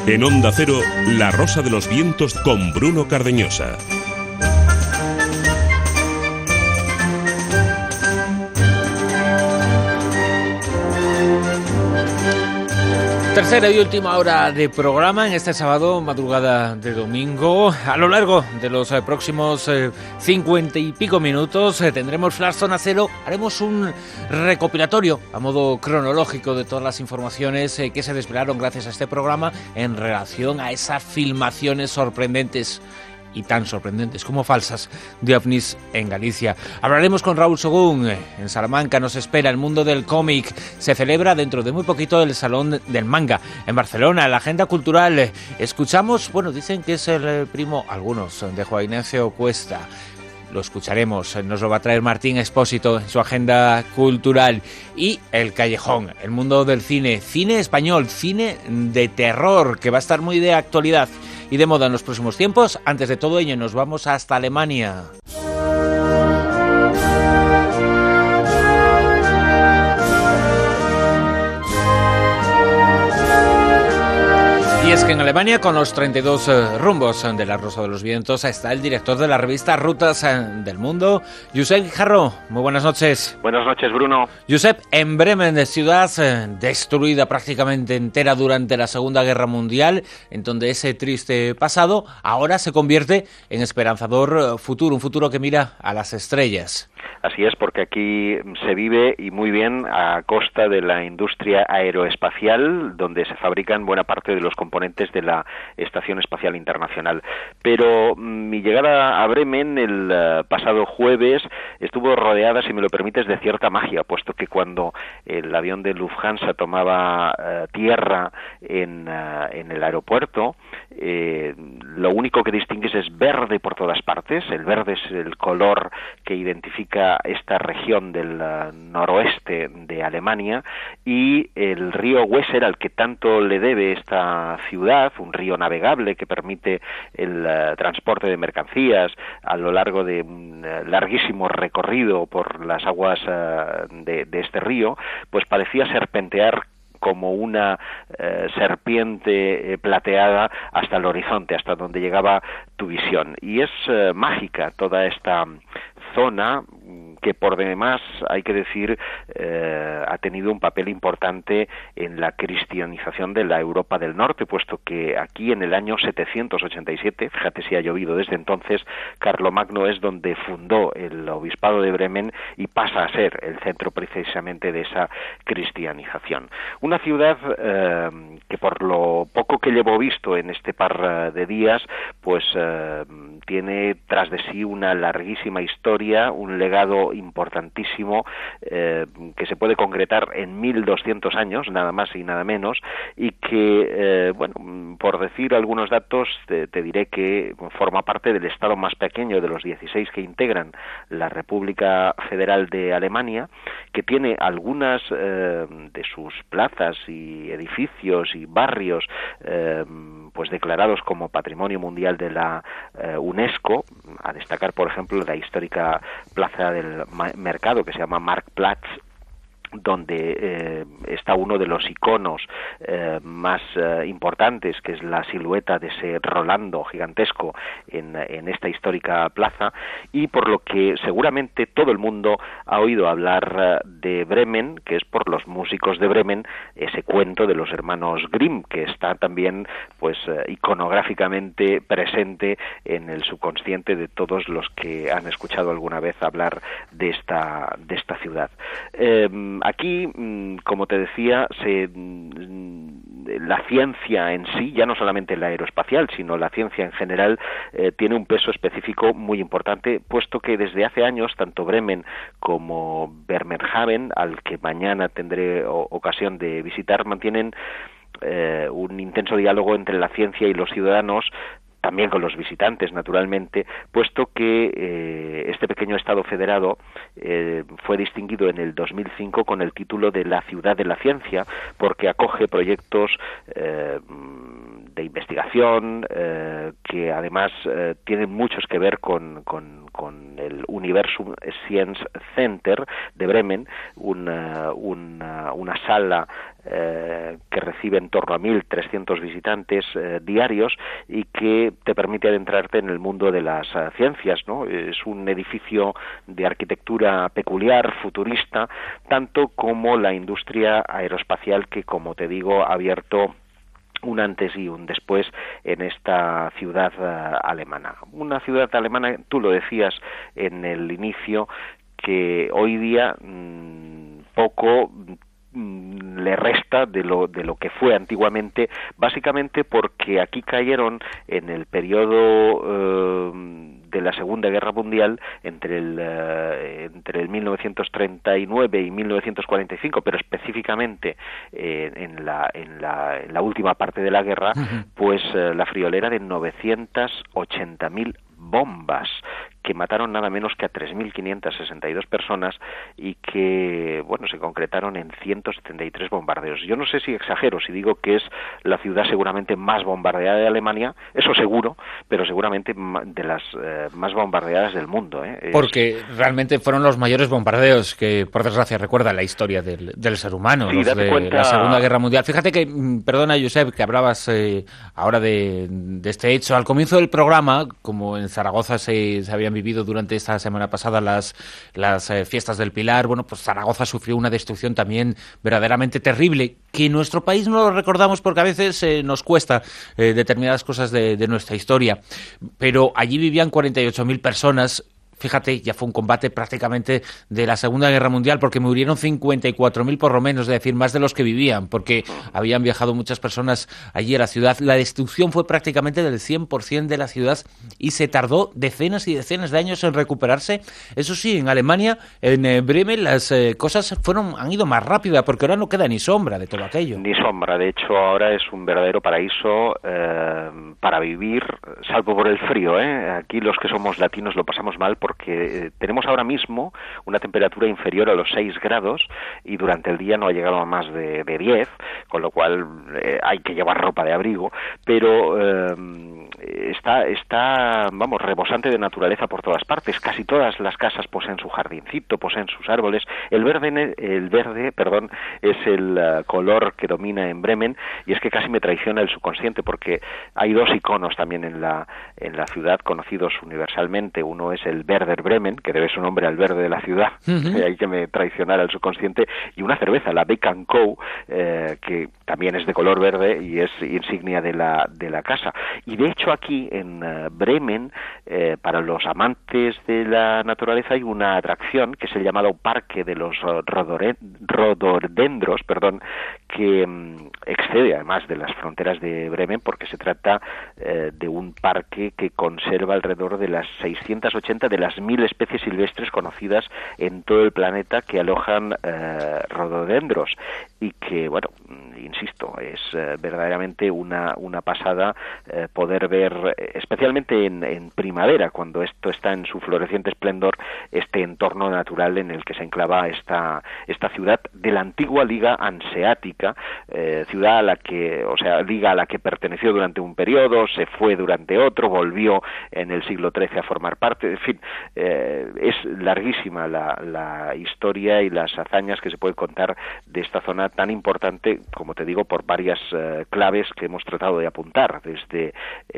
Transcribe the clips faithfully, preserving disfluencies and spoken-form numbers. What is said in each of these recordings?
En Onda Cero, La Rosa de los Vientos con Bruno Cardeñosa. Tercera y última hora de programa en este sábado, madrugada de domingo. A lo largo de los eh, próximos eh, cincuenta y pico minutos eh, tendremos Flash Zona Cero. Haremos un recopilatorio a modo cronológico de todas las informaciones eh, que se desvelaron gracias a este programa en relación a esas filmaciones sorprendentes y tan sorprendentes como falsas de ovnis en Galicia. Hablaremos con Raúl Sogún. En Salamanca nos espera el mundo del cómic. Se celebra dentro de muy poquito el Salón del Manga. En Barcelona, la agenda cultural. Escuchamos, bueno, dicen que es el primo, algunos, de Juan Ignacio Cuesta. Lo escucharemos, nos lo va a traer Martín Expósito en su agenda cultural. Y El Callejón, el mundo del cine, cine español, cine de terror, que va a estar muy de actualidad y de moda en los próximos tiempos. Antes de todo ello, nos vamos hasta Alemania. Y es que en Alemania, con los treinta y dos eh, rumbos de La Rosa de los Vientos, está el director de la revista Rutas eh, del Mundo, Josep Guijarro. Muy buenas noches. Buenas noches, Bruno. Josep, en Bremen, ciudad eh, destruida prácticamente entera durante la Segunda Guerra Mundial, en donde ese triste pasado ahora se convierte en esperanzador futuro, un futuro que mira a las estrellas. Así es, porque aquí se vive y muy bien a costa de la industria aeroespacial, donde se fabrican buena parte de los componentes de la Estación Espacial Internacional. Pero mi llegada a Bremen el uh, pasado jueves estuvo rodeada, si me lo permites, de cierta magia, puesto que cuando el avión de Lufthansa tomaba uh, tierra en, uh, en el aeropuerto, eh, lo único que distingues es verde por todas partes. El verde es el color que identifica esta región del uh, noroeste de Alemania, y el río Weser, al que tanto le debe esta ciudad, un río navegable que permite el uh, transporte de mercancías a lo largo de un uh, larguísimo recorrido por las aguas uh, de, de este río, pues parecía serpentear como una eh, serpiente eh, plateada hasta el horizonte, hasta donde llegaba tu visión. Y es eh, mágica toda esta zona, que por demás, hay que decir, eh, ha tenido un papel importante en la cristianización de la Europa del Norte, puesto que aquí en el año setecientos ochenta y siete, fíjate si ha llovido desde entonces, Carlomagno es donde fundó el obispado de Bremen y pasa a ser el centro precisamente de esa cristianización. Una ciudad eh, que por lo poco que llevo visto en este par de días, pues eh, tiene tras de sí una larguísima historia, un legado importantísimo eh, que se puede concretar en mil doscientos años, nada más y nada menos, y que, eh, bueno, por decir algunos datos, te, te diré que forma parte del estado más pequeño de los dieciséis que integran la República Federal de Alemania, que tiene algunas eh, de sus plazas y edificios y barrios eh, pues declarados como Patrimonio Mundial de la eh, UNESCO, a destacar, por ejemplo, la histórica plaza del mercado que se llama Marktplatz, donde eh, está uno de los iconos eh, más eh, importantes, que es la silueta de ese Rolando gigantesco en, en esta histórica plaza, y por lo que seguramente todo el mundo ha oído hablar eh, de Bremen, que es por los músicos de Bremen, ese cuento de los hermanos Grimm, que está también pues eh, iconográficamente presente en el subconsciente de todos los que han escuchado alguna vez hablar de esta, de esta ciudad. Eh, Aquí, como te decía, se, la ciencia en sí, ya no solamente la aeroespacial, sino la ciencia en general, eh, tiene un peso específico muy importante, puesto que desde hace años, tanto Bremen como Bremerhaven, al que mañana tendré o, ocasión de visitar, mantienen eh, un intenso diálogo entre la ciencia y los ciudadanos, también con los visitantes, naturalmente, puesto que eh, este pequeño estado federado eh, fue distinguido en el dos mil cinco con el título de la Ciudad de la Ciencia, porque acoge proyectos eh, de investigación eh, que además eh, tienen muchos que ver con, con, con el Universum Science Center de Bremen, una, una, una sala eh, que recibe en torno a mil trescientos visitantes eh, diarios y que te permite adentrarte en el mundo de las uh, ciencias, ¿no? Es un edificio de arquitectura peculiar, futurista, tanto como la industria aeroespacial que, como te digo, ha abierto un antes y un después en esta ciudad uh, alemana. Una ciudad alemana, tú lo decías en el inicio, que hoy día mmm, poco mmm, le resta de lo de lo que fue antiguamente, básicamente porque aquí cayeron en el periodo uh, de la Segunda Guerra Mundial, entre el uh, entre el mil novecientos treinta y nueve y mil novecientos cuarenta y cinco, pero específicamente eh, en la en la en la última parte de la guerra, uh-huh. pues uh, la friolera de novecientas ochenta mil bombas que mataron nada menos que a tres mil quinientas sesenta y dos personas y que, bueno, se concretaron en ciento setenta y tres bombardeos. Yo no sé si exagero si digo que es la ciudad seguramente más bombardeada de Alemania, eso seguro, pero seguramente de las eh, más bombardeadas del mundo, ¿eh? Porque es... realmente fueron los mayores bombardeos que, por desgracia, recuerda la historia del, del ser humano, sí, los de cuenta... la Segunda Guerra Mundial. Fíjate que, perdona, Josep, que hablabas eh, ahora de, de este hecho. Al comienzo del programa, como en Zaragoza se, se habían vivido durante esta semana pasada las, las eh, fiestas del Pilar, bueno, pues Zaragoza sufrió una destrucción también verdaderamente terrible, que en nuestro país no lo recordamos porque a veces eh, nos cuesta eh, determinadas cosas de, de nuestra historia, pero allí vivían cuarenta y ocho mil personas. Fíjate, ya fue un combate prácticamente de la Segunda Guerra Mundial, porque murieron cincuenta y cuatro mil por lo menos, es decir, más de los que vivían, porque habían viajado muchas personas allí a la ciudad. La destrucción fue prácticamente del cien por ciento de la ciudad y se tardó decenas y decenas de años en recuperarse. Eso sí, en Alemania, en eh, Bremen, las eh, cosas fueron han ido más rápidas, porque ahora no queda ni sombra de todo aquello. Ni sombra, de hecho ahora es un verdadero paraíso eh, para vivir, salvo por el frío, ¿eh? Aquí los que somos latinos lo pasamos mal, porque tenemos ahora mismo una temperatura inferior a los seis grados y durante el día no ha llegado a más de, de diez, con lo cual eh, hay que llevar ropa de abrigo, pero eh, está, está, vamos, rebosante de naturaleza por todas partes. Casi todas las casas poseen su jardincito, poseen sus árboles. El verde, el verde, perdón, es el uh, color que domina en Bremen, y es que casi me traiciona el subconsciente, porque hay dos iconos también en la, en la ciudad conocidos universalmente. Uno es el verde Werder Bremen, que debe su nombre al verde de la ciudad, uh-huh. Hay que me traicionara el subconsciente, y una cerveza, la Beck and Co, eh, que también es de color verde y es insignia de la de la casa. Y de hecho aquí en uh, Bremen, eh, para los amantes de la naturaleza, hay una atracción que es el llamado Parque de los rodore, Rododendros, perdón, que um, excede además de las fronteras de Bremen, porque se trata eh, de un parque que conserva alrededor de las seiscientas ochenta de las mil especies silvestres conocidas en todo el planeta que alojan eh, rododendros, y que, bueno, insisto, es eh, verdaderamente una, una pasada eh, poder ver, especialmente en, en primavera, cuando esto está en su floreciente esplendor, este entorno natural en el que se enclava esta, esta ciudad de la antigua Liga Hanseática, eh, ciudad a la que, o sea, liga a la que perteneció durante un periodo, se fue durante otro, volvió en el siglo trece a formar parte, en fin, eh, es larguísima la, la historia y las hazañas que se puede contar de esta zona tan importante, como te digo, por varias eh, claves que hemos tratado de apuntar, desde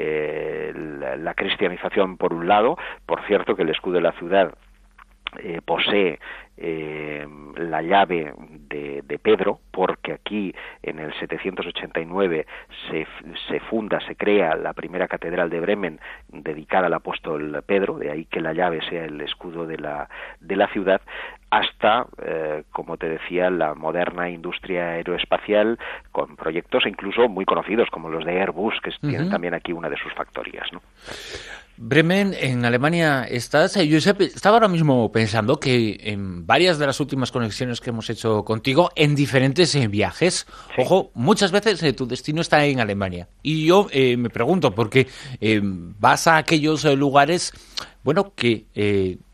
eh, la, la cristianización por un lado. Por cierto, que el escudo de la ciudad eh, posee Eh, la llave de, de Pedro, porque aquí en el setecientos ochenta y nueve se, se funda, se crea la primera catedral de Bremen dedicada al apóstol Pedro, de ahí que la llave sea el escudo de la, de la ciudad, hasta, eh, como te decía, la moderna industria aeroespacial, con proyectos incluso muy conocidos como los de Airbus, que uh-huh. tienen también aquí una de sus factorías, ¿no? Bremen, en Alemania estás. Yo estaba ahora mismo pensando que en varias de las últimas conexiones que hemos hecho contigo, en diferentes eh, viajes, sí. Ojo, muchas veces eh, tu destino está en Alemania. Y yo eh, me pregunto, porque eh, vas a aquellos eh, lugares, bueno, que... Eh,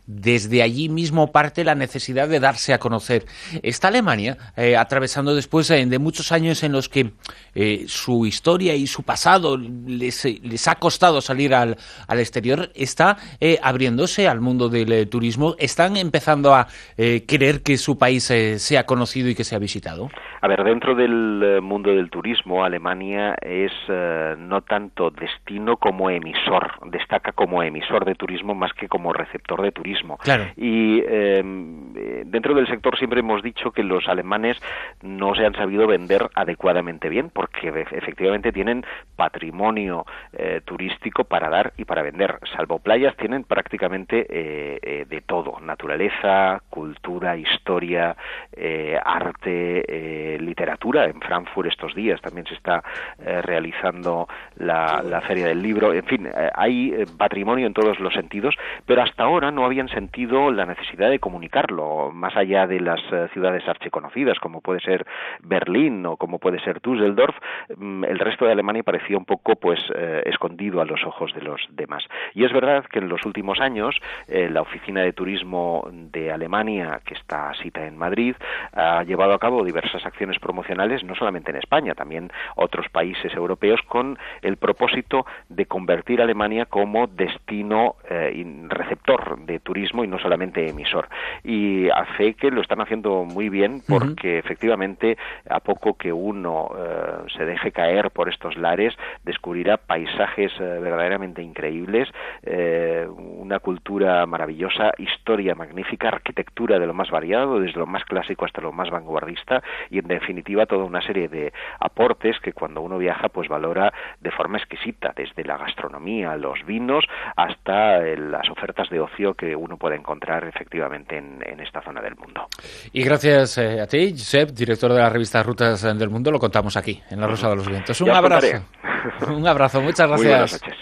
desde allí mismo parte la necesidad de darse a conocer. Está Alemania eh, atravesando después eh, de muchos años en los que eh, su historia y su pasado les, les ha costado salir al, al exterior, está eh, abriéndose al mundo del eh, turismo, están empezando a eh, querer que su país eh, sea conocido y que sea visitado. A ver, dentro del mundo del turismo, Alemania es eh, no tanto destino como emisor, destaca como emisor de turismo más que como receptor de turismo. Claro. Y eh, dentro del sector siempre hemos dicho que los alemanes no se han sabido vender adecuadamente bien, porque efectivamente tienen patrimonio eh, turístico para dar y para vender. Salvo playas, tienen prácticamente eh, eh, de todo: naturaleza, cultura, historia, eh, arte, eh, literatura. En Frankfurt estos días también se está eh, realizando la, la Feria del Libro. En fin, eh, hay eh, patrimonio en todos los sentidos, pero hasta ahora no habían sentido la necesidad de comunicarlo, más allá de las uh, ciudades archiconocidas, como puede ser Berlín o como puede ser Düsseldorf. Mm, el resto de Alemania parecía un poco pues eh, escondido a los ojos de los demás. Y es verdad que en los últimos años eh, la Oficina de Turismo de Alemania, que está sita en Madrid, ha llevado a cabo diversas acciones promocionales, no solamente en España, también otros países europeos, con el propósito de convertir a Alemania como destino eh, receptor de turismo y no solamente emisor. Y hace que lo están haciendo muy bien, porque uh-huh. efectivamente a poco que uno eh, se deje caer por estos lares, descubrirá paisajes eh, verdaderamente increíbles, eh, una cultura maravillosa, historia magnífica, arquitectura de lo más variado, desde lo más clásico hasta lo más vanguardista, y en definitiva toda una serie de aportes que cuando uno viaja pues valora de forma exquisita, desde la gastronomía, los vinos, hasta eh, las ofertas de ocio que uno puede encontrar efectivamente en, en esta zona del mundo. Y gracias eh, a ti, Josep, director de la revista Rutas del Mundo, lo contamos aquí, en La Rosa de los Vientos. Un abrazo. Un abrazo, muchas gracias. Muy buenas noches.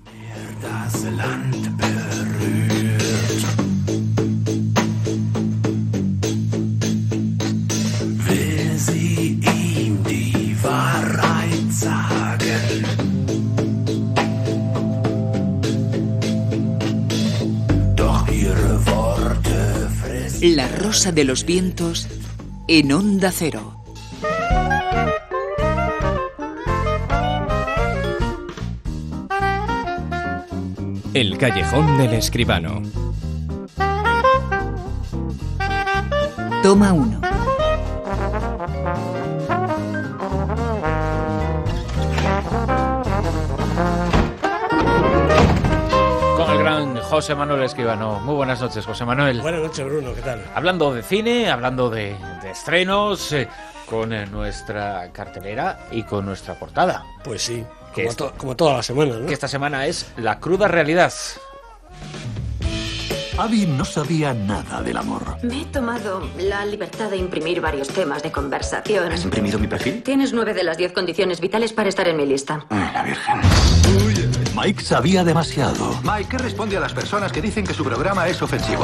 La Rosa de los Vientos en Onda Cero. El callejón del escribano. Toma uno. José Manuel Escribano. Muy buenas noches, José Manuel. Buenas noches, Bruno, ¿qué tal? Hablando de cine, hablando de, de estrenos, eh, con eh, nuestra cartelera y con nuestra portada. Pues sí, como, como, to- como todas las semanas, ¿no? Que esta semana es La cruda realidad. Abby no sabía nada del amor. Me he tomado la libertad de imprimir varios temas de conversación. ¿Has imprimido mi perfil? Tienes nueve de las diez condiciones vitales para estar en mi lista. Ay, la Virgen. Mike sabía demasiado. Mike, ¿qué responde a las personas que dicen que su programa es ofensivo?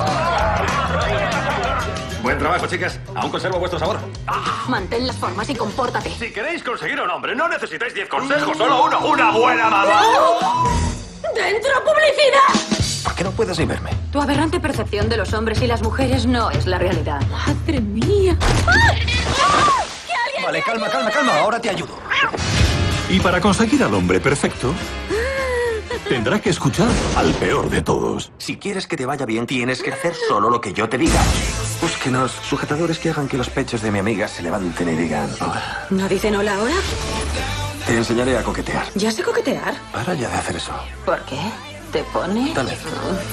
Buen trabajo, chicas. Aún conservo vuestro sabor. Mantén las formas y compórtate. Si queréis conseguir un hombre, no necesitáis diez consejos, solo uno. ¡Una buena mamá! ¡Dentro publicidad! ¿Por qué no puedes ni verme? Tu aberrante percepción de los hombres y las mujeres no es la realidad. ¡Madre mía! Vale, calma, calma, calma. Ahora te ayudo. Y para conseguir al hombre perfecto, tendrá que escuchar al peor de todos. Si quieres que te vaya bien, tienes que hacer solo lo que yo te diga. Búsquenos sujetadores que hagan que los pechos de mi amiga se levanten y digan... Hola. ¿No dicen hola ahora? Te enseñaré a coquetear. ¿Ya sé coquetear? Para ya de hacer eso. ¿Por qué? ¿Te pone? Tal vez.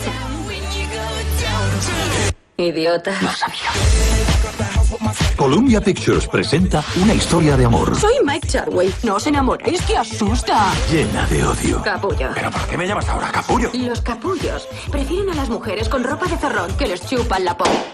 Idiota. Lo sabía. Columbia Pictures presenta una historia de amor Soy Mike Charway. No os enamoréis, que asusta. llena de odio. Capullo. ¿Pero por qué me llamas ahora capullo? Los capullos prefieren a las mujeres con ropa de zorrón que les chupan la polla.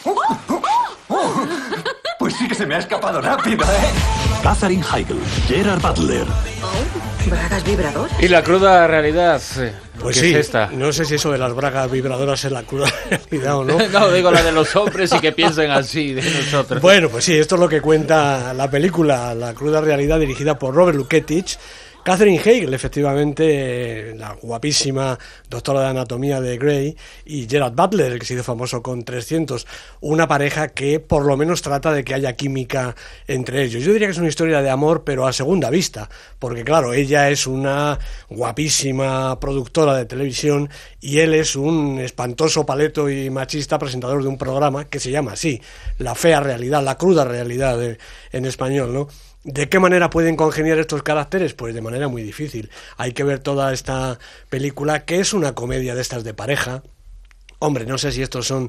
Pues sí que se me ha escapado rápido, ¿eh? Katherine Heigl, Gerard Butler. Oh, ¿bragas vibrador? Y la cruda realidad. Pues ¿Qué sí, es esta? no sé si eso de las bragas vibradoras es la cruda realidad o no. No, digo la de los hombres y que piensen así de nosotros. Bueno, pues sí, esto es lo que cuenta la película La cruda realidad, dirigida por Robert Luketic, Catherine Hagel, efectivamente, la guapísima doctora de anatomía de Grey, y Gerard Butler, el que se hizo famoso con trescientos, una pareja que por lo menos trata de que haya química entre ellos. Yo diría que es una historia de amor, pero a segunda vista, porque claro, ella es una guapísima productora de televisión y él es un espantoso paleto y machista presentador de un programa que se llama así, La fea realidad, la cruda realidad de, en español, ¿no? ¿De qué manera pueden congeniar estos caracteres? Pues de manera muy difícil. Hay que ver toda esta película, que es una comedia de estas de pareja. Hombre, no sé si estos son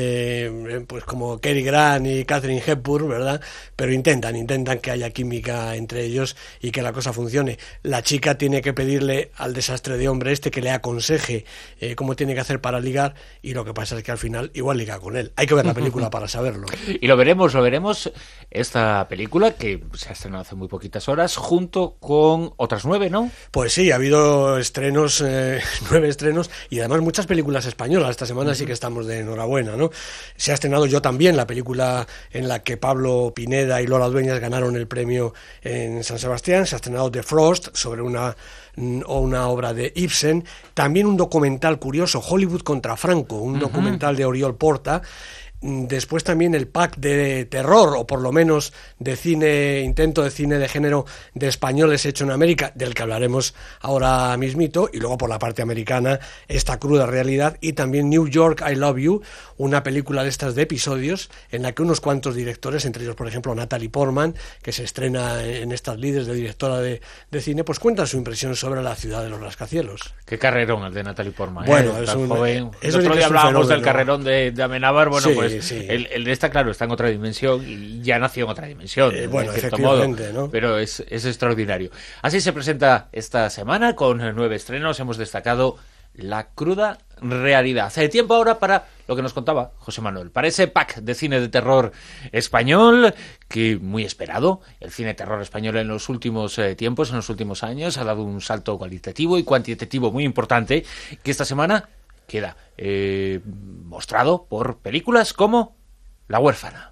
eh, pues como Cary Grant y Katharine Hepburn, ¿verdad? Pero intentan, intentan que haya química entre ellos y que la cosa funcione. La chica tiene que pedirle al desastre de hombre este que le aconseje eh, cómo tiene que hacer para ligar, y lo que pasa es que al final igual liga con él. Hay que ver la película para saberlo. Y lo veremos, lo veremos, esta película que se ha estrenado hace muy poquitas horas, junto con otras nueve, ¿no? Pues sí, ha habido estrenos, eh, nueve estrenos, y además muchas películas españolas esta semana. Sí que estamos de enhorabuena, ¿no? Se ha estrenado Yo también, la película en la que Pablo Pineda y Lola Dueñas ganaron el premio en San Sebastián. Se ha estrenado The Frost, sobre una, una obra de Ibsen. También un documental curioso, Hollywood contra Franco, un uh-huh. documental de Oriol Porta. Después también el pack de terror, o por lo menos de cine, intento de cine de género de españoles hecho en América, del que hablaremos ahora mismito, y luego por la parte americana, esta cruda realidad, y también New York, I Love You, una película de estas de episodios, en la que unos cuantos directores, entre ellos por ejemplo Natalie Portman, que se estrena en estas líderes de directora de, de cine, pues cuentan su impresión sobre la ciudad de los rascacielos. Qué carrerón el de Natalie Portman. Bueno, ¿eh? es un joven. El otro día hablábamos del carrerón de, de Amenábar, bueno, sí, pues sí. El, el de esta, claro, está en otra dimensión y ya nació en otra dimensión, eh, bueno, en cierto modo, ¿no? Pero es, es extraordinario. Así se presenta esta semana con nueve estrenos. Hemos destacado La cruda realidad. Hace tiempo ahora para lo que nos contaba José Manuel, para ese pack de cine de terror español, que muy esperado. El cine de terror español en los últimos eh, tiempos, en los últimos años, ha dado un salto cualitativo y cuantitativo muy importante, que esta semana queda eh, mostrado por películas como La huérfana.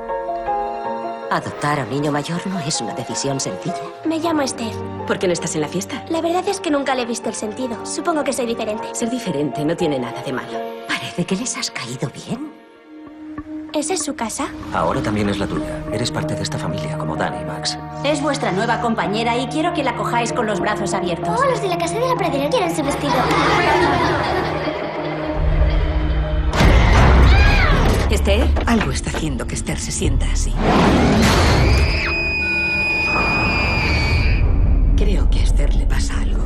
Adoptar a un niño mayor no es una decisión sencilla. Me llamo Esther. ¿Por qué no estás en la fiesta? La verdad es que nunca le he visto el sentido. Supongo que soy diferente. Ser diferente no tiene nada de malo. Parece que les has caído bien. ¿Esa es su casa? Ahora también es la tuya. Eres parte de esta familia, como Dani y Max. Es vuestra nueva compañera y quiero que la cojáis con los brazos abiertos. Oh, los de la casa de la pradera quieren su vestido. ¿Esther? Algo está haciendo que Esther se sienta así. Creo que a Esther le pasa algo.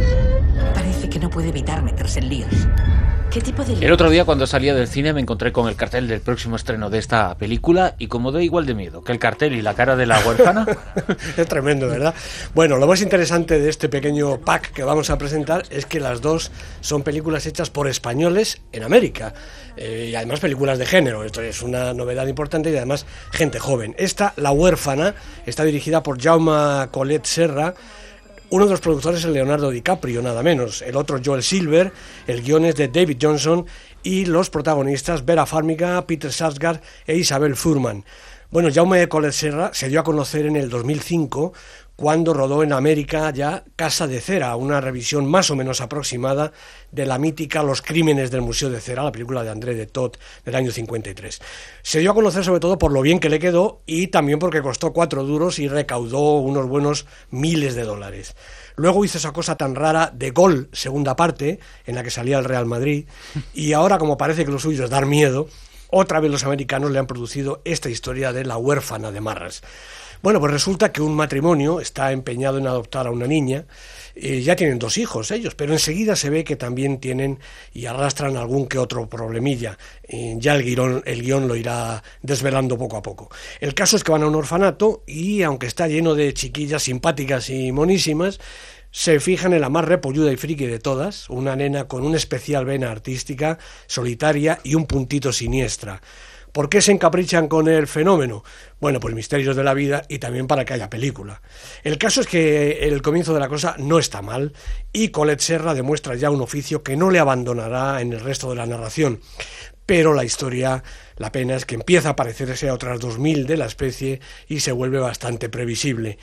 Parece que no puede evitar meterse en líos. ¿Qué tipo de líos? El otro día, cuando salía del cine, me encontré con el cartel del próximo estreno de esta película y como doy igual de miedo que el cartel y la cara de la huérfana. Es tremendo, ¿verdad? Bueno, lo más interesante de este pequeño pack que vamos a presentar es que las dos son películas hechas por españoles en América. Eh, y además películas de género. Esto es una novedad importante y además gente joven. Esta, La huérfana, está dirigida por Jaume Collet Serra. Uno de los productores es Leonardo DiCaprio, nada menos. El otro, Joel Silver. El guion es de David Johnson. Y los protagonistas, Vera Farmiga, Peter Sarsgaard e Isabel Fuhrman. Bueno, Jaume Collet Serra se dio a conocer en el dos mil cinco, cuando rodó en América ya Casa de Cera, una revisión más o menos aproximada de la mítica Los crímenes del Museo de Cera, la película de André de Toth del año cincuenta y tres. Se dio a conocer sobre todo por lo bien que le quedó y también porque costó cuatro duros y recaudó unos buenos miles de dólares. Luego hizo esa cosa tan rara de Gol, segunda parte, en la que salía el Real Madrid, y ahora, como parece que lo suyo es dar miedo, otra vez los americanos le han producido esta historia de La huérfana de Marras. Bueno, pues resulta que un matrimonio está empeñado en adoptar a una niña. Eh, ya tienen dos hijos ellos, pero enseguida se ve que también tienen y arrastran algún que otro problemilla. Eh, ya el guión, el guión lo irá desvelando poco a poco. El caso es que van a un orfanato y, aunque está lleno de chiquillas simpáticas y monísimas, se fijan en la más repolluda y friki de todas, una nena con una especial vena artística, solitaria y un puntito siniestra. ¿Por qué se encaprichan con el fenómeno? Bueno, pues misterios de la vida y también para que haya película. El caso es que el comienzo de la cosa no está mal y Collet Serra demuestra ya un oficio que no le abandonará en el resto de la narración. Pero la historia, la pena es que empieza a parecerse a otras dos mil de la especie y se vuelve bastante previsible.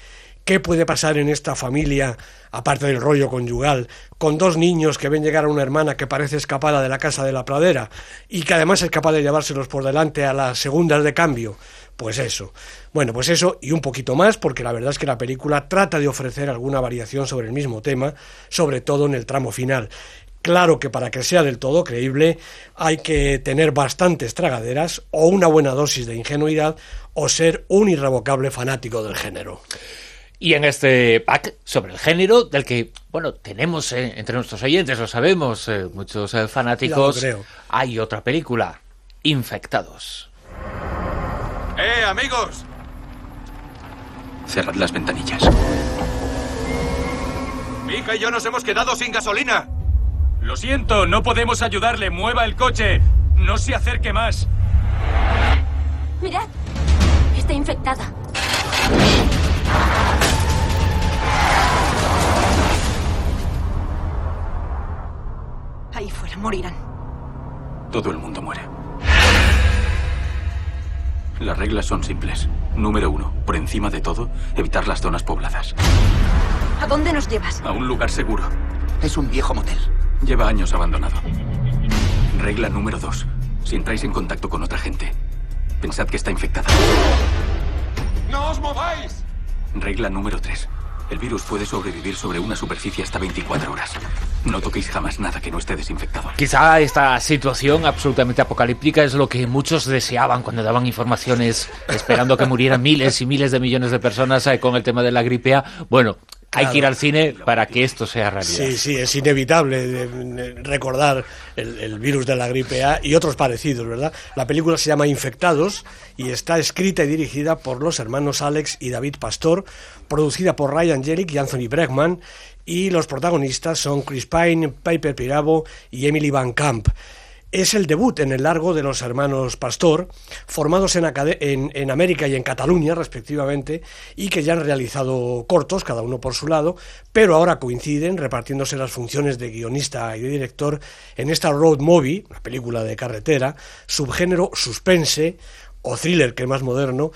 ¿Qué puede pasar en esta familia, aparte del rollo conyugal, con dos niños que ven llegar a una hermana que parece escapada de la casa de la pradera y que además es capaz de llevárselos por delante a las segundas de cambio? Pues eso. Bueno, pues eso y un poquito más, porque la verdad es que la película trata de ofrecer alguna variación sobre el mismo tema, sobre todo en el tramo final. Claro que para que sea del todo creíble hay que tener bastantes tragaderas o una buena dosis de ingenuidad o ser un irrevocable fanático del género. Y en este pack sobre el género, del que, bueno, tenemos eh, entre nuestros oyentes, lo sabemos, eh, muchos eh, fanáticos, creo. Hay otra película, Infectados. ¡Eh, amigos! Cerrad las ventanillas. Mika y yo nos hemos quedado sin gasolina. Lo siento, no podemos ayudarle. Mueva el coche. No se acerque más. Mirad, está infectada. Ahí fuera morirán. Todo el mundo muere. Las reglas son simples. Número uno, por encima de todo, evitar las zonas pobladas. ¿A dónde nos llevas? A un lugar seguro. Es un viejo motel. Lleva años abandonado. Regla número dos, si entráis en contacto con otra gente, pensad que está infectada. ¡No os mováis! Regla número tres, el virus puede sobrevivir sobre una superficie hasta veinticuatro horas. No toquéis jamás nada que no esté desinfectado. Quizá esta situación absolutamente apocalíptica es lo que muchos deseaban cuando daban informaciones esperando que murieran miles y miles de millones de personas eh, con el tema de la gripe A. Bueno, claro, hay que ir al cine para que esto sea realidad. Sí, sí, es inevitable de, de recordar el, el virus de la gripe A y otros parecidos, ¿verdad? La película se llama Infectados y está escrita y dirigida por los hermanos Alex y David Pastor, producida por Ryan Jelic y Anthony Bregman, y los protagonistas son Chris Pine, Piper Perabo y Emily Van Camp. Es el debut en el largo de los hermanos Pastor, formados en, en, en América y en Cataluña, respectivamente, y que ya han realizado cortos, cada uno por su lado, pero ahora coinciden repartiéndose las funciones de guionista y de director en esta road movie, una película de carretera, subgénero suspense, o thriller, que es más moderno,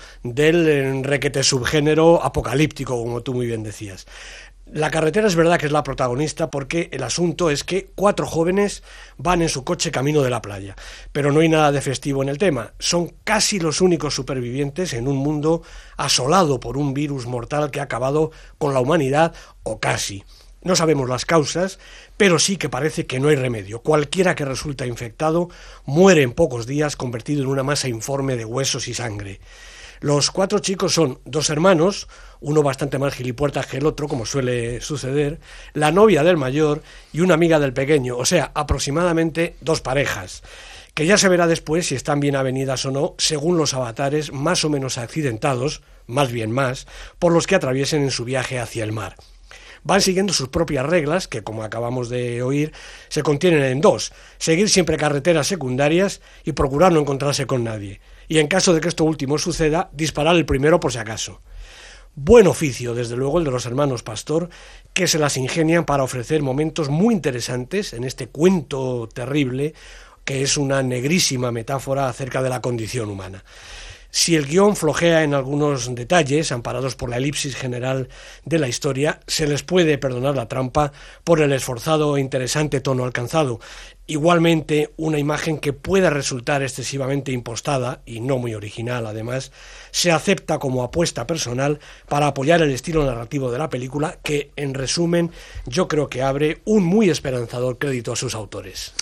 del requete subgénero apocalíptico, como tú muy bien decías. La carretera es verdad que es la protagonista porque el asunto es que cuatro jóvenes van en su coche camino de la playa, pero no hay nada de festivo en el tema. Son casi los únicos supervivientes en un mundo asolado por un virus mortal que ha acabado con la humanidad, o casi. No sabemos las causas, pero sí que parece que no hay remedio. Cualquiera que resulta infectado muere en pocos días convertido en una masa informe de huesos y sangre. Los cuatro chicos son dos hermanos, uno bastante más gilipuertas que el otro, como suele suceder, la novia del mayor y una amiga del pequeño, o sea, aproximadamente dos parejas, que ya se verá después si están bien avenidas o no, según los avatares más o menos accidentados, más bien más, por los que atraviesen en su viaje hacia el mar. Van siguiendo sus propias reglas, que como acabamos de oír, se contienen en dos: seguir siempre carreteras secundarias y procurar no encontrarse con nadie. Y en caso de que esto último suceda, disparar el primero por si acaso. Buen oficio, desde luego, el de los hermanos Pastor, que se las ingenian para ofrecer momentos muy interesantes en este cuento terrible, que es una negrísima metáfora acerca de la condición humana. Si el guión flojea en algunos detalles, amparados por la elipsis general de la historia, se les puede perdonar la trampa por el esforzado e interesante tono alcanzado. Igualmente, una imagen que pueda resultar excesivamente impostada, y no muy original además, se acepta como apuesta personal para apoyar el estilo narrativo de la película, que, en resumen, yo creo que abre un muy esperanzador crédito a sus autores.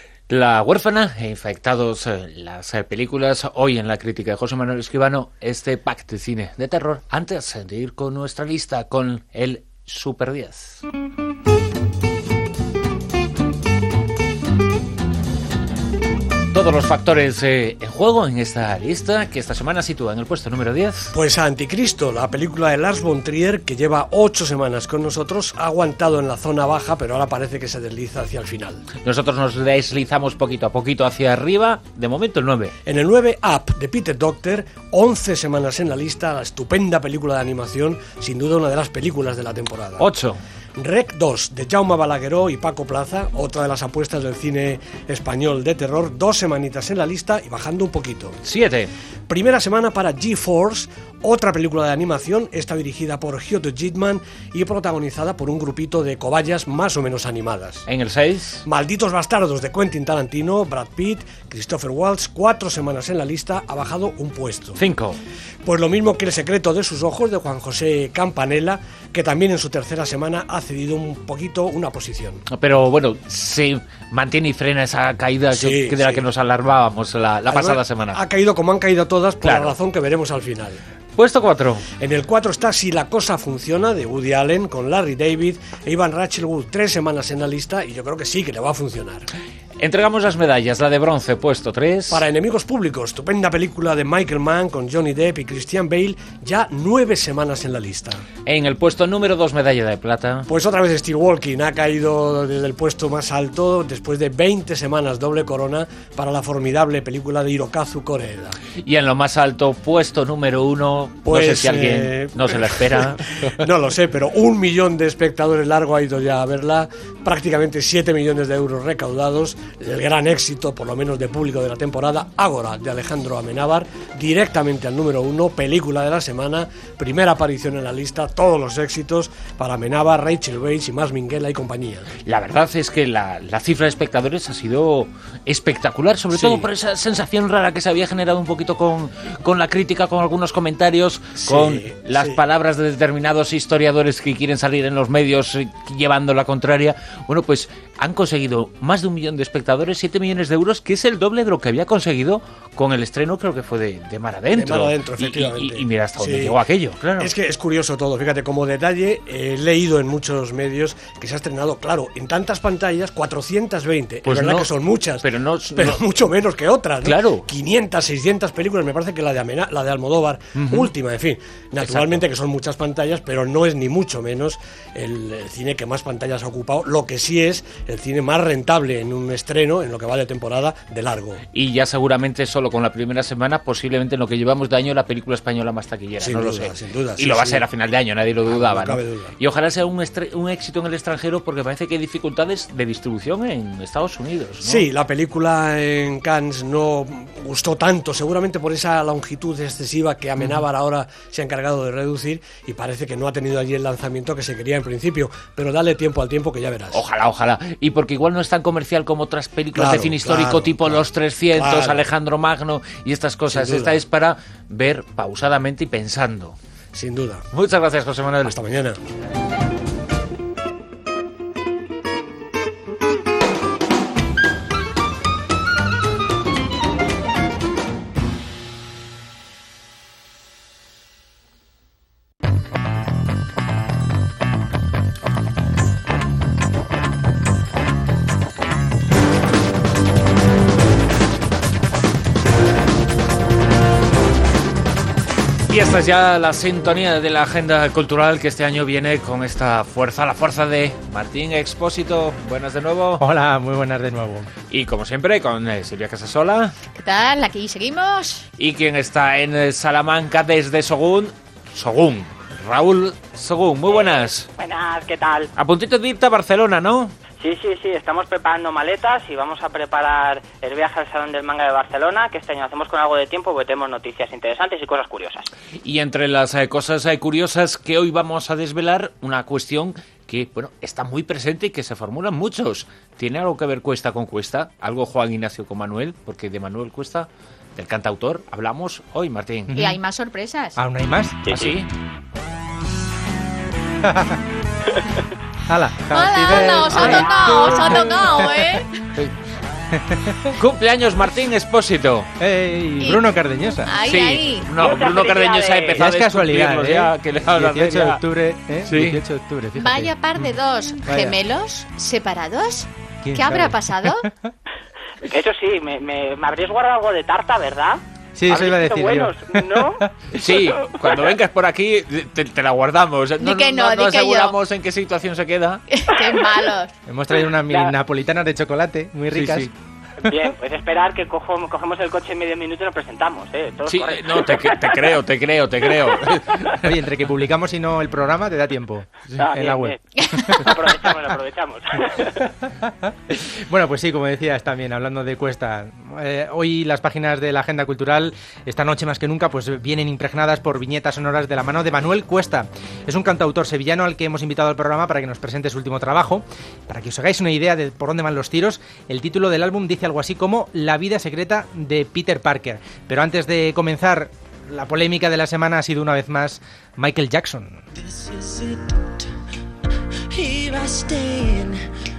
La huérfana e Infectados, eh, las eh, películas, hoy en la crítica de José Manuel Escribano, este pack de cine de terror, antes de ir con nuestra lista, con el Super diez. Todos los factores eh, en juego en esta lista, que esta semana sitúa en el puesto número diez. Pues Anticristo, la película de Lars von Trier, que lleva ocho semanas con nosotros, ha aguantado en la zona baja, pero ahora parece que se desliza hacia el final. Nosotros nos deslizamos poquito a poquito hacia arriba, de momento el nueve. En el nueve, Up, de Peter Docter, once semanas en la lista, la estupenda película de animación, sin duda una de las películas de la temporada. ocho. Rec dos, de Jaume Balagueró y Paco Plaza, otra de las apuestas del cine español de terror, dos semanitas en la lista y bajando un poquito. siete. Primera semana para G-Force, Otra película de animación, está dirigida por Hugh Jackman y protagonizada por un grupito de cobayas más o menos animadas. En el seis, Malditos Bastardos de Quentin Tarantino, Brad Pitt, Christopher Waltz, cuatro semanas en la lista, ha bajado un puesto. cinco. Pues lo mismo que El secreto de sus ojos de Juan José Campanella, que también en su tercera semana ha cedido un poquito una posición. Pero bueno, se mantiene y frena esa caída Sí, que, que de la sí. que nos alarmábamos la, la Además, pasada semana. Ha caído como han caído todas por Claro. la razón que veremos al final. Puesto cuatro. En el cuatro está Si la cosa funciona, de Woody Allen, con Larry David e Ivan Rachelwood, tres semanas en la lista, y yo creo que sí, que le va a funcionar. Entregamos las medallas, la de bronce, puesto tres. Para Enemigos Públicos, estupenda película de Michael Mann con Johnny Depp y Christian Bale, ya nueve semanas en la lista. En el puesto número dos, medalla de plata. Pues otra vez Steve Walking ha caído desde el puesto más alto después de veinte semanas, doble corona para la formidable película de Hirokazu Koreeda. Y en lo más alto, puesto número uno, Pues, no sé si alguien eh, no se la espera. No lo sé, pero un millón de espectadores largo ha ido ya a verla, prácticamente siete millones de euros recaudados, el gran éxito, por lo menos de público de la temporada, Ágora, de Alejandro Amenábar, directamente al número uno, película de la semana, primera aparición en la lista, todos los éxitos para Amenábar, Rachel Weisz y Mas Minghella y compañía. La verdad es que la, la cifra de espectadores ha sido espectacular, sobre Sí. todo por esa sensación rara que se había generado un poquito con, con la crítica, con algunos comentarios, Sí, con las sí. palabras de determinados historiadores que quieren salir en los medios eh, llevando la contraria. Bueno, pues han conseguido más de un millón de espectadores, siete millones de euros, que es el doble de lo que había conseguido con el estreno, creo que fue de, de Mar Adentro. De Mar Adentro, Y- efectivamente. Y, y mira hasta dónde Sí. llegó aquello, claro. Es que es curioso todo, fíjate, como detalle, he leído en muchos medios que se ha estrenado, claro, en tantas pantallas, cuatrocientas veinte. Pues es verdad no, que son muchas, pero no- pero no- mucho menos que otras, ¿no? Claro. quinientas, seiscientas películas, me parece que la de, Amena- la de Almodóvar, Ujú. última, en fin. Naturalmente que son muchas pantallas, pero no es ni mucho menos el, el cine que más pantallas ha ocupado, lo que sí es el cine más rentable en un estreno, en lo que va de temporada, de largo. Y ya seguramente solo con la primera semana, posiblemente en lo que llevamos de año, la película española más taquillera, Sin no lo duda, sé. sin duda, y sí, lo va a sí. ser a final de año, nadie lo dudaba, no ¿no? cabe duda. Y ojalá sea un, estre- un éxito en el extranjero, porque parece que hay dificultades de distribución en Estados Unidos, ¿no? Sí, la película en Cannes no gustó tanto, seguramente por esa longitud excesiva que Amenábar ahora se ha encargado de reducir, y parece que no ha tenido allí el lanzamiento que se quería en principio, pero dale tiempo al tiempo que ya verás. Ojalá, ojalá. Y porque igual no es tan comercial como otras películas Claro, de cine histórico, claro, tipo claro, Los trescientos, claro. Alejandro Magno y estas cosas. Sin duda. Esta es para ver pausadamente y pensando. Sin duda. Muchas gracias, José Manuel. Hasta mañana. Y esta es ya la sintonía de la agenda cultural que este año viene con esta fuerza, la fuerza de Martín Expósito. Buenas de nuevo. Hola, muy buenas de nuevo. Y como siempre, con eh, Silvia Casasola. ¿Qué tal? Aquí seguimos. Y quien está en eh, Salamanca desde Sogún, Sogún, Raúl Sogún. Muy buenas. Buenas, ¿qué tal? A puntito de irte a Barcelona, ¿no? Sí, sí, sí, estamos preparando maletas y vamos a preparar el viaje al Salón del Manga de Barcelona, que este año hacemos con algo de tiempo porque tenemos noticias interesantes y cosas curiosas. Y entre las eh, cosas eh, curiosas que hoy vamos a desvelar, una cuestión que, bueno, está muy presente y que se formulan muchos. ¿Tiene algo que ver Cuesta con Cuesta? ¿Algo Juan Ignacio con Manuel? Porque de Manuel Cuesta, del cantautor, hablamos hoy, Martín. Y hay más sorpresas. ¿Aún hay más? ¿Ah, sí? ¡Hala! ¡Hola, hola! ¡Os ha tocado! ¡Os ha tocado, eh! Cumpleaños Martín Expósito. ¡Ey! Bruno Cardeñosa. Ahí, sí, ahí. no, Bruno Cardeñosa ha empezado Ya es casualidad, ¿eh? ya, que le vamos a hacer dieciocho de ya. octubre, ¿eh? Sí. dieciocho de octubre, fíjate. Vaya par de dos. Vaya. ¿Gemelos? ¿Separados? ¿Quién ¿Qué habrá sabe? pasado? Eso sí, me, me, me habréis guardado algo de tarta, ¿verdad? Sí, eso iba a decir buenos, ¿no? Sí, cuando vengas por aquí te, te la guardamos. Di que no, no, di que yo. aseguramos en qué situación se queda. ¡Qué malos! Hemos traído unas mini napolitanas de chocolate muy Sí, ricas. sí. Bien, pues esperar que cojo, cogemos el coche en medio minuto y nos presentamos, ¿eh? Todos Sí, correctos. no, te, te creo, te creo, te creo. Oye, entre que publicamos y no el programa, te da tiempo Ah, en bien, la web. bien. Aprovechamos, aprovechamos. Bueno, pues sí, como decías también, hablando de Cuesta, eh, hoy las páginas de la Agenda Cultural, esta noche más que nunca, pues vienen impregnadas por viñetas sonoras de la mano de Manuel Cuesta. Es un cantautor sevillano al que hemos invitado al programa para que nos presente su último trabajo. Para que os hagáis una idea de por dónde van los tiros, el título del álbum dice algo así como La vida secreta de Peter Parker. Pero antes de comenzar, la polémica de la semana ha sido una vez más Michael Jackson. This is it. Here I stand.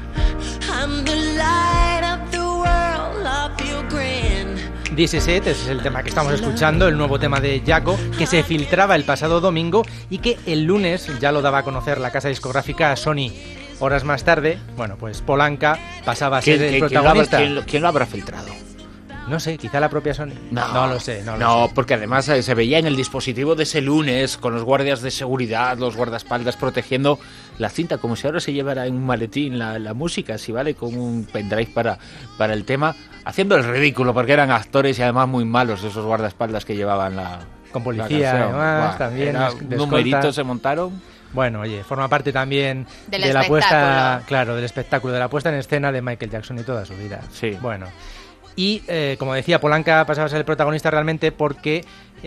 I'm the light of the world. I feel grand. This Is It es el tema que estamos escuchando, el nuevo tema de Jaco, que se filtraba el pasado domingo y que el lunes ya lo daba a conocer la casa discográfica Sony. Horas más tarde, bueno, pues Polanca pasaba a ser el protagonista. ¿quién, ¿Quién lo habrá filtrado? No sé, quizá la propia Sony. No, no lo sé. No, lo no sé. porque además eh, se veía en el dispositivo de ese lunes con los guardias de seguridad, los guardaespaldas protegiendo la cinta, como si ahora se llevara en un maletín la, la música, si vale, con un pendrive para, para el tema, haciendo el ridículo, porque eran actores y además muy malos esos guardaespaldas que llevaban la Con policía, la además, Buah, también. era de escolta. numeritos se montaron. Bueno, oye, forma parte también Del de la puesta, espectáculo. claro, del espectáculo, de la puesta en escena de Michael Jackson y toda su vida. Sí. Bueno. Y, eh, como decía, Polanca pasaba a ser el protagonista realmente porque...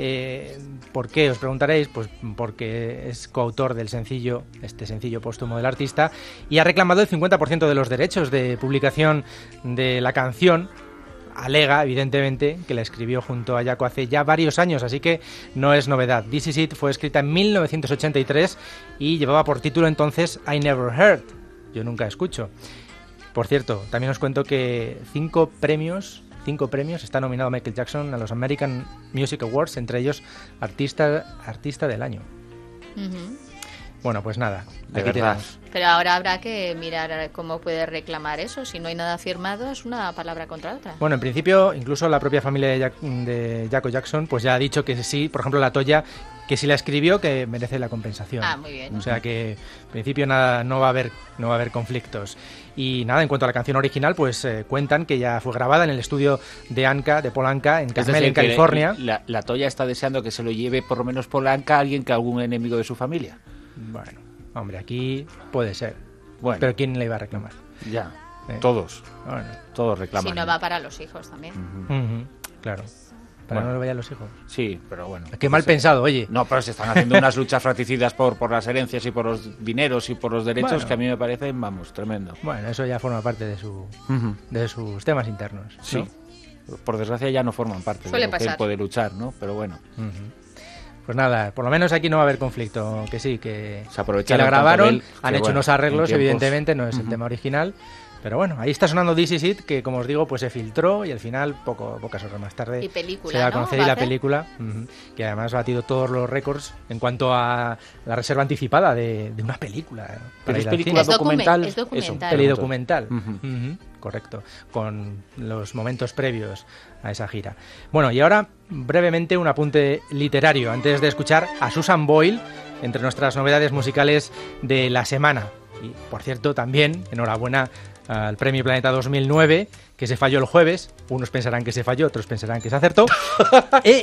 Eh, ¿Por qué? Os preguntaréis. Pues porque es coautor del sencillo, este sencillo póstumo del artista, y ha reclamado el cincuenta por ciento de los derechos de publicación de la canción. Alega, evidentemente, que la escribió junto a Jaco hace ya varios años, así que no es novedad. This Is It fue escrita en mil novecientos ochenta y tres y llevaba por título entonces I Never Heard. Yo nunca escucho. Por cierto, también os cuento que cinco premios, cinco premios está nominado Michael Jackson a los American Music Awards, entre ellos Artista, Artista del Año. Ujú. Bueno, pues nada, De aquí verdad. tenemos. Pero ahora habrá que mirar cómo puede reclamar eso. Si no hay nada firmado, es una palabra contra otra. Bueno, en principio, incluso la propia familia de, Jack, de Jaco Jackson pues ya ha dicho que sí, por ejemplo, la Toya, que si la escribió, que merece la compensación. Ah, muy bien. O sea que, en principio, nada, no va a haber, no va a haber conflictos. Y nada, en cuanto a la canción original, pues eh, cuentan que ya fue grabada en el estudio de Anka, de Polanca, en Es Carmel, decir, en que California. La, la Toya está deseando que se lo lleve por lo menos Polanca a alguien que algún enemigo de su familia. Bueno, hombre, aquí puede ser. Bueno. Pero ¿quién le iba a reclamar? Ya, Eh, todos. Bueno. Todos reclaman. Si no va para los hijos también. Ujú, claro. Para Bueno. no le vayan los hijos. Sí, pero bueno. Qué mal pensado, oye. No, pero se están haciendo unas luchas fratricidas por, por las herencias y por los dineros y por los derechos Bueno. que a mí me parecen, vamos, tremendo. Bueno, eso ya forma parte de su Ujú. de sus temas internos. Sí. ¿no? Por desgracia ya no forman parte Suele de lo que pasar. él puede luchar, ¿no? Pero bueno. Ujú. Pues nada, por lo menos aquí no va a haber conflicto, que sí, que, Se que aprovecharon la tanto grabaron, de él, han que, hecho bueno, unos arreglos, en tiempos- evidentemente, no es el Ujú. tema original, pero bueno, ahí está sonando This Is It, que como os digo, pues se filtró y al final, poco, pocas horas más tarde, Y película, se va a ¿no? conocer ¿Va y a la hacer? película, ujú, que además ha batido todos los récords en cuanto a la reserva anticipada de, de una película. ¿eh? Pero para es ir al película cine. Es documen- documental. es documental. Eso, Peli pregunto. documental. Ujú. Ujú, correcto, con los momentos previos a esa gira. Bueno, y ahora brevemente un apunte literario antes de escuchar a Susan Boyle entre nuestras novedades musicales de la semana. Y por cierto, también enhorabuena al Premio Planeta dos mil nueve, que se falló el jueves. Unos pensarán que se falló, otros pensarán que se acertó. Eh,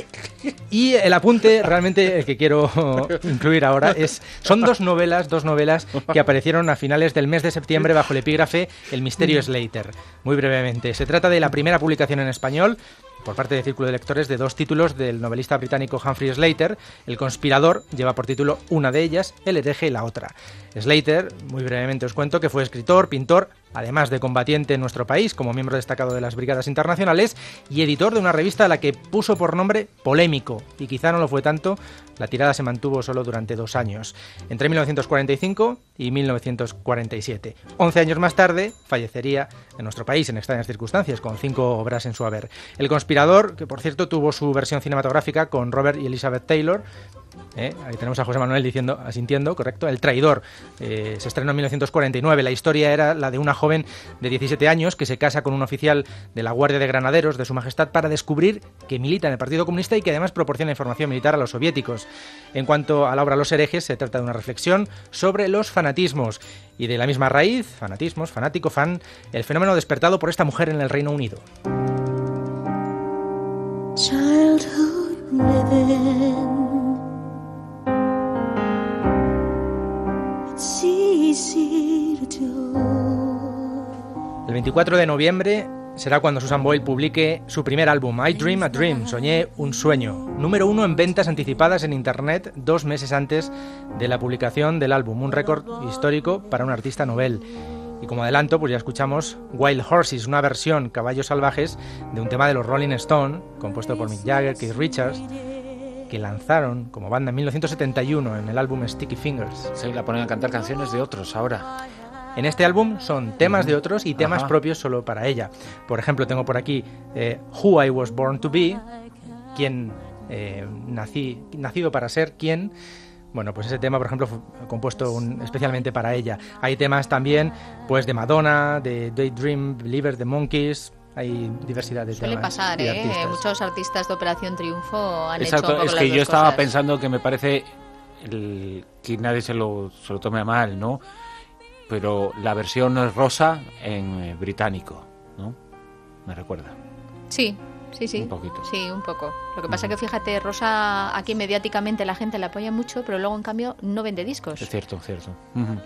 y el apunte, realmente el que quiero incluir ahora, es son dos novelas, dos novelas que aparecieron a finales del mes de septiembre bajo el epígrafe El misterio Slater. Muy brevemente, se trata de la primera publicación en español por parte del Círculo de Lectores de dos títulos del novelista británico Humphrey Slater. El conspirador lleva por título una de ellas, El hereje la otra. Slater, muy brevemente os cuento, que fue escritor, pintor, además de combatiente en nuestro país como miembro destacado de las Brigadas Internacionales y editor de una revista a la que puso por nombre Polémico, y quizá no lo fue tanto, la tirada se mantuvo solo durante dos años, entre mil novecientos cuarenta y cinco y mil novecientos cuarenta y siete. Once años más tarde fallecería en nuestro país en extrañas circunstancias, con cinco obras en su haber. El conspirador Inspirador, que por cierto tuvo su versión cinematográfica con Robert y Elizabeth Taylor. ¿Eh? Ahí tenemos a José Manuel diciendo, asintiendo, correcto. El traidor. Eh, se estrenó en mil novecientos cuarenta y nueve. La historia era la de una joven de diecisiete años que se casa con un oficial de la Guardia de Granaderos de Su Majestad para descubrir que milita en el Partido Comunista y que además proporciona información militar a los soviéticos. En cuanto a la obra Los herejes, se trata de una reflexión sobre los fanatismos. Y de la misma raíz, fanatismos, fanático, fan, el fenómeno despertado por esta mujer en el Reino Unido. Childhood living. It's easy to do. El veinticuatro de noviembre será cuando Susan Boyle publique su primer álbum, I Dream a Dream, Soñé un sueño. Número uno en ventas anticipadas en internet dos meses antes de la publicación del álbum, un récord histórico para un artista novel. Y como adelanto, pues ya escuchamos Wild Horses, una versión, Caballos Salvajes, de un tema de los Rolling Stones, compuesto por Mick Jagger, Keith Richards, que lanzaron como banda en mil novecientos setenta y uno en el álbum Sticky Fingers. Sí, la ponen a cantar canciones de otros ahora. En este álbum son temas de otros y temas Ajá. propios solo para ella. Por ejemplo, tengo por aquí eh, Who I Was Born to Be, quien eh, nací, nacido para ser quién. Bueno, pues ese tema, por ejemplo, fue compuesto un, especialmente para ella. Hay temas también pues de Madonna, de Daydream Believers, de Monkeys. Hay diversidad de Suele temas. pasar, y ¿eh? artistas. Muchos artistas de Operación Triunfo han Exacto, hecho un poco es las que dos yo estaba cosas. pensando que me parece el, que nadie se lo, se lo tome a mal, ¿no? Pero la versión rosa en eh, británico, ¿no? Me recuerda. Sí, sí, sí. Un poquito. Sí, un poco. Lo que pasa es que, fíjate, Rosa aquí mediáticamente la gente la apoya mucho, pero luego, en cambio, no vende discos. Es cierto, cierto. Uh-huh.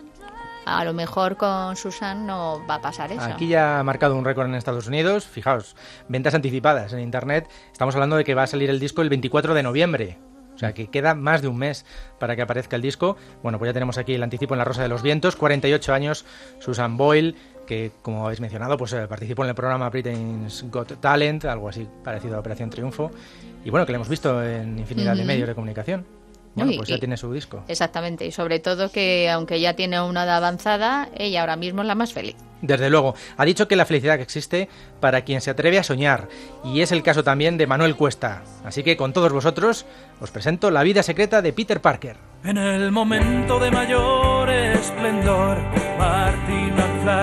A lo mejor con Susan no va a pasar eso. Aquí ya ha marcado un récord en Estados Unidos. Fijaos, ventas anticipadas en internet. Estamos hablando de que va a salir el disco el veinticuatro de noviembre. O sea, que queda más de un mes para que aparezca el disco. Bueno, pues ya tenemos aquí el anticipo en La Rosa de los Vientos. cuarenta y ocho años, Susan Boyle, que, como habéis mencionado, pues eh, participó en el programa Britain's Got Talent, algo así parecido a Operación Triunfo. Y bueno, que lo hemos visto en infinidad uh-huh. de medios de comunicación. Bueno, pues ya tiene su disco. Exactamente, y sobre todo que, aunque ya tiene una edad avanzada, ella ahora mismo es la más feliz. Desde luego, ha dicho que la felicidad que existe para quien se atreve a soñar, y es el caso también de Manuel Cuesta. Así que con todos vosotros os presento La vida secreta de Peter Parker. En el momento de mayor esplendor, Martin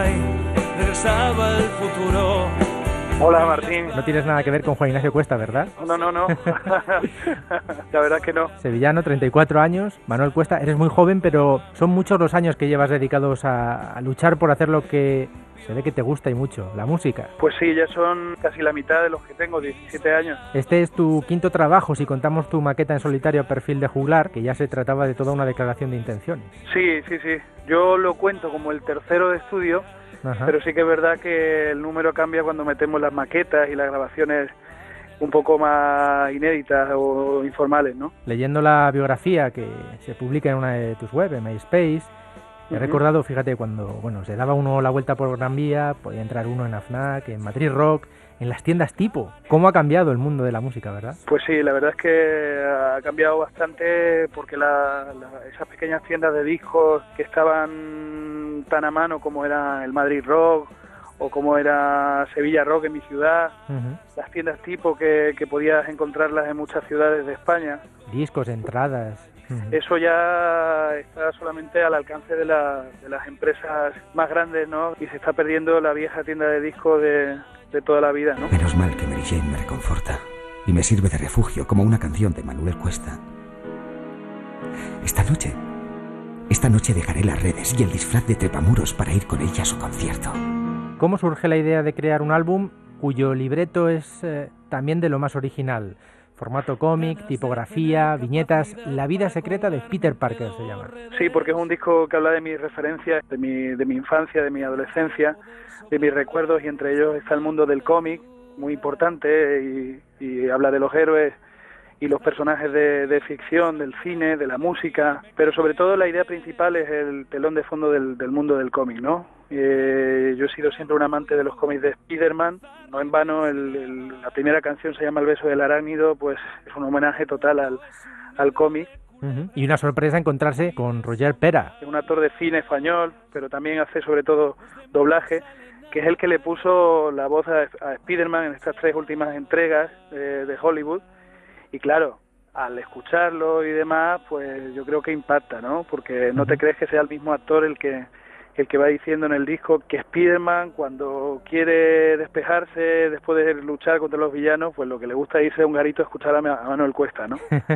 McFly regresaba al futuro. Hola, Martín. No tienes nada que ver con Juan Ignacio Cuesta, ¿verdad? No, no, no. La verdad es que no. Sevillano, treinta y cuatro años. Manuel Cuesta, eres muy joven, pero son muchos los años que llevas dedicados a, a luchar por hacer lo que se ve que te gusta y mucho, la música. Pues sí, ya son casi la mitad de los que tengo, diecisiete años. Este es tu quinto trabajo, si contamos tu maqueta en solitario a perfil de juglar, que ya se trataba de toda una declaración de intenciones. Sí, sí, sí. Yo lo cuento como el tercero de estudio. Ajá. Pero sí que es verdad que el número cambia cuando metemos las maquetas y las grabaciones un poco más inéditas o informales, ¿no? Leyendo la biografía que se publica en una de tus webs, en MySpace, he uh-huh. recordado, fíjate, cuando bueno se daba uno la vuelta por Gran Vía, podía entrar uno en A F N A C, en Madrid Rock, en las tiendas tipo. ¿Cómo ha cambiado el mundo de la música, verdad? Pues sí, la verdad es que ha cambiado bastante porque la, la, esas pequeñas tiendas de discos que estaban tan a mano como era el Madrid Rock o como era Sevilla Rock en mi ciudad, uh-huh. las tiendas tipo que, que podías encontrarlas en muchas ciudades de España. Discos, entradas... Uh-huh. Eso ya está solamente al alcance de, la, de las empresas más grandes, ¿no? Y se está perdiendo la vieja tienda de discos de... de toda la vida, ¿no? Menos mal que Mary Jane me reconforta y me sirve de refugio como una canción de Manuel Cuesta. Esta noche, esta noche dejaré las redes y el disfraz de trepamuros para ir con ella a su concierto. ¿Cómo surge la idea de crear un álbum cuyo libreto es eh, también de lo más original? Formato cómic, tipografía, viñetas, La vida secreta de Peter Parker se llama. Sí, porque es un disco que habla de mis referencias, de mi, de mi infancia, de mi adolescencia, de mis recuerdos, y entre ellos está el mundo del cómic, muy importante, y, y habla de los héroes y los personajes de, de ficción, del cine, de la música, pero sobre todo la idea principal es el telón de fondo del, del mundo del cómic, ¿no? Eh, yo he sido siempre un amante de los cómics de Spider-Man, no en vano el, el, la primera canción se llama El beso del arácnido, pues es un homenaje total al, al cómic. Uh-huh. Y una sorpresa encontrarse con Roger Pera. Un actor de cine español, pero también hace sobre todo doblaje, que es el que le puso la voz a, a Spider-Man en estas tres últimas entregas eh, de Hollywood. Y claro, al escucharlo y demás, pues yo creo que impacta, ¿no? Porque no te crees que sea el mismo actor el que el que va diciendo en el disco que Spider-Man, cuando quiere despejarse después de luchar contra los villanos, pues lo que le gusta es irse a un garito a escuchar a Manuel Cuesta, ¿no?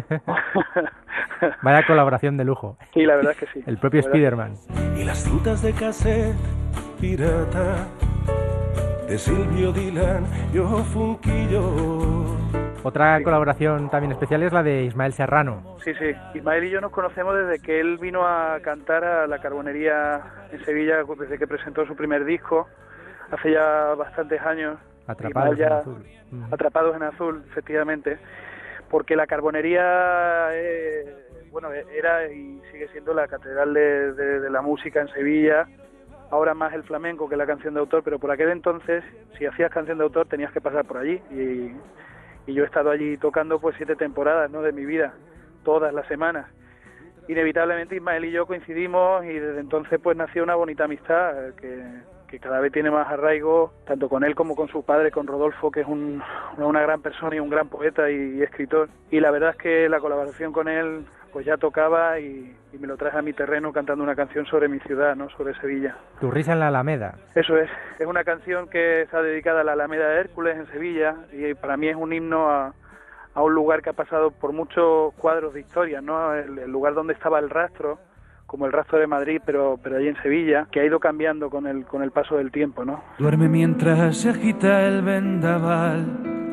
Vaya colaboración de lujo. Sí, la verdad es que sí. El propio Spider-Man. Y las frutas de cassette pirata de Silvio Dylan, yo Funquillo. Otra sí. colaboración también especial es la de Ismael Serrano. Sí, sí. Ismael y yo nos conocemos desde que él vino a cantar a la Carbonería en Sevilla, desde que presentó su primer disco, hace ya bastantes años. Atrapados ya, en azul. Atrapados en azul, efectivamente. Porque la Carbonería, eh, bueno, era y sigue siendo la catedral de, de, de la música en Sevilla. Ahora más el flamenco que la canción de autor, pero por aquel entonces, si hacías canción de autor, tenías que pasar por allí. Y, y yo he estado allí tocando pues siete temporadas, ¿no?, de mi vida, todas las semanas. Inevitablemente Ismael y yo coincidimos y desde entonces pues nació una bonita amistad que, que cada vez tiene más arraigo, tanto con él como con su padre, con Rodolfo, que es un, una gran persona y un gran poeta y, y escritor. Y la verdad es que la colaboración con él pues ya tocaba y, y me lo traje a mi terreno cantando una canción sobre mi ciudad, ¿no?, sobre Sevilla. Tu risa en la Alameda. Eso es, es una canción que está dedicada a la Alameda de Hércules en Sevilla y para mí es un himno a, a un lugar que ha pasado por muchos cuadros de historia, ¿no?, el, el lugar donde estaba el rastro, como el rastro de Madrid, pero pero allí en Sevilla, que ha ido cambiando con el con el paso del tiempo, ¿no? Duerme mientras se agita el vendaval,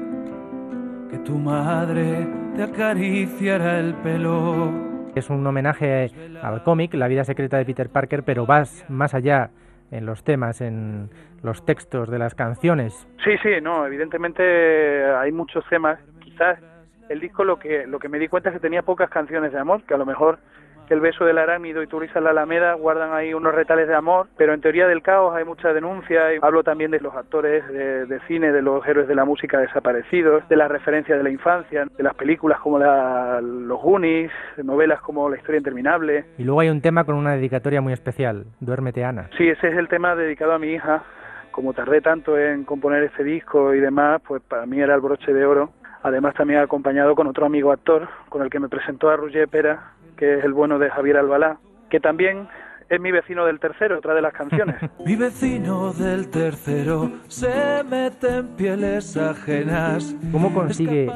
que tu madre te acariciará el pelo. Es un homenaje al cómic La vida secreta de Peter Parker, pero vas más allá en los temas, en los textos de las canciones. Sí, sí, no, evidentemente hay muchos temas. Quizás el disco lo que lo que me di cuenta es que tenía pocas canciones de amor, que a lo mejor El beso del arácnido y Tu risa en la Alameda guardan ahí unos retales de amor, pero en Teoría del caos hay mucha denuncia. Y hablo también de los actores de, de cine, de los héroes de la música desaparecidos, de las referencias de la infancia, de las películas como la, Los Goonies, de novelas como La historia interminable. Y luego hay un tema con una dedicatoria muy especial, Duérmete, Ana. Sí, ese es el tema dedicado a mi hija. Como tardé tanto en componer este disco y demás, pues para mí era el broche de oro. Además también acompañado con otro amigo actor, con el que me presentó a Roger Pera, que es el bueno de Javier Albalá, que también es mi vecino del tercero, otra de las canciones. Mi vecino del tercero se mete en pieles ajenas. ¿Cómo consigue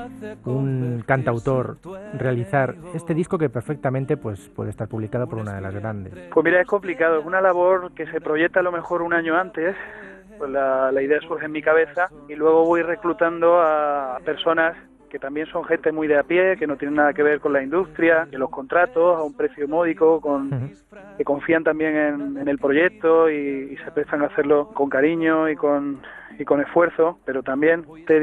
un cantautor realizar este disco que perfectamente pues puede estar publicado por una de las grandes? Pues mira, es complicado, es una labor que se proyecta a lo mejor un año antes. Pues la, la idea surge en mi cabeza y luego voy reclutando a personas que también son gente muy de a pie, que no tienen nada que ver con la industria, que los contratos a un precio módico, con, uh-huh. que confían también en, en el proyecto y, y se prestan a hacerlo con cariño y con, y con esfuerzo, pero también te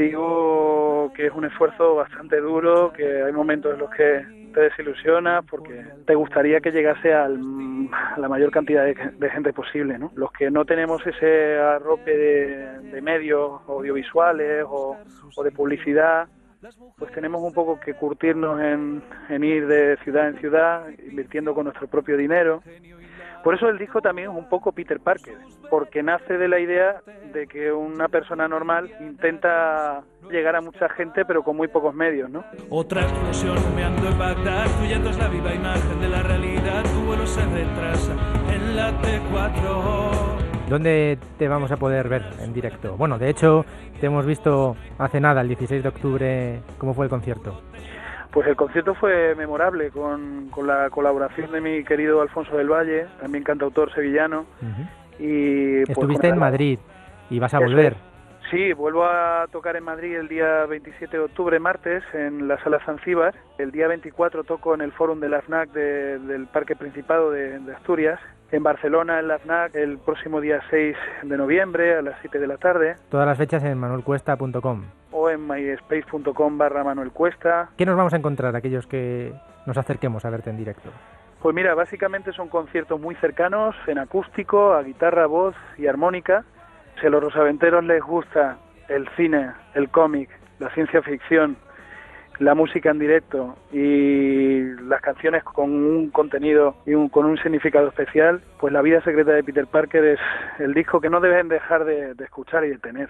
digo que es un esfuerzo bastante duro, que hay momentos en los que te desilusionas porque te gustaría que llegase al, a la mayor cantidad de, de gente posible, ¿no? Los que no tenemos ese arrope de, de medios audiovisuales o, o de publicidad, pues tenemos un poco que curtirnos en, en ir de ciudad en ciudad, invirtiendo con nuestro propio dinero. Por eso el disco también es un poco Peter Parker, porque nace de la idea de que una persona normal intenta llegar a mucha gente, pero con muy pocos medios, ¿no? Otra explosión humeando en Bagdad, tu llanto es la viva imagen de la realidad, tu vuelo se retrasa en la T cuatro. ¿Dónde te vamos a poder ver en directo? Bueno, de hecho, te hemos visto hace nada, el dieciséis de octubre, ¿cómo fue el concierto? Pues el concierto fue memorable, con, con la colaboración de mi querido Alfonso del Valle, también cantautor sevillano. Uh-huh. Y pues, estuviste en Madrid y vas a volver. Sí, vuelvo a tocar en Madrid el día veintisiete de octubre, martes, en la Sala Zanzíbar. El día veinticuatro toco en el Fórum de la FNAC de, del Parque Principado de, de Asturias. En Barcelona, en la FNAC, el próximo día seis de noviembre a las siete de la tarde. Todas las fechas en manuel cuesta punto com. O en myspace punto com barra Manuel Cuesta. ¿Qué nos vamos a encontrar aquellos que nos acerquemos a verte en directo? Pues mira, básicamente son conciertos muy cercanos, en acústico, a guitarra, voz y armónica. Si a los rosaventeros les gusta el cine, el cómic, la ciencia ficción, la música en directo y las canciones con un contenido y un, con un significado especial, pues La vida secreta de Peter Parker es el disco que no deben dejar de, de escuchar y de tener.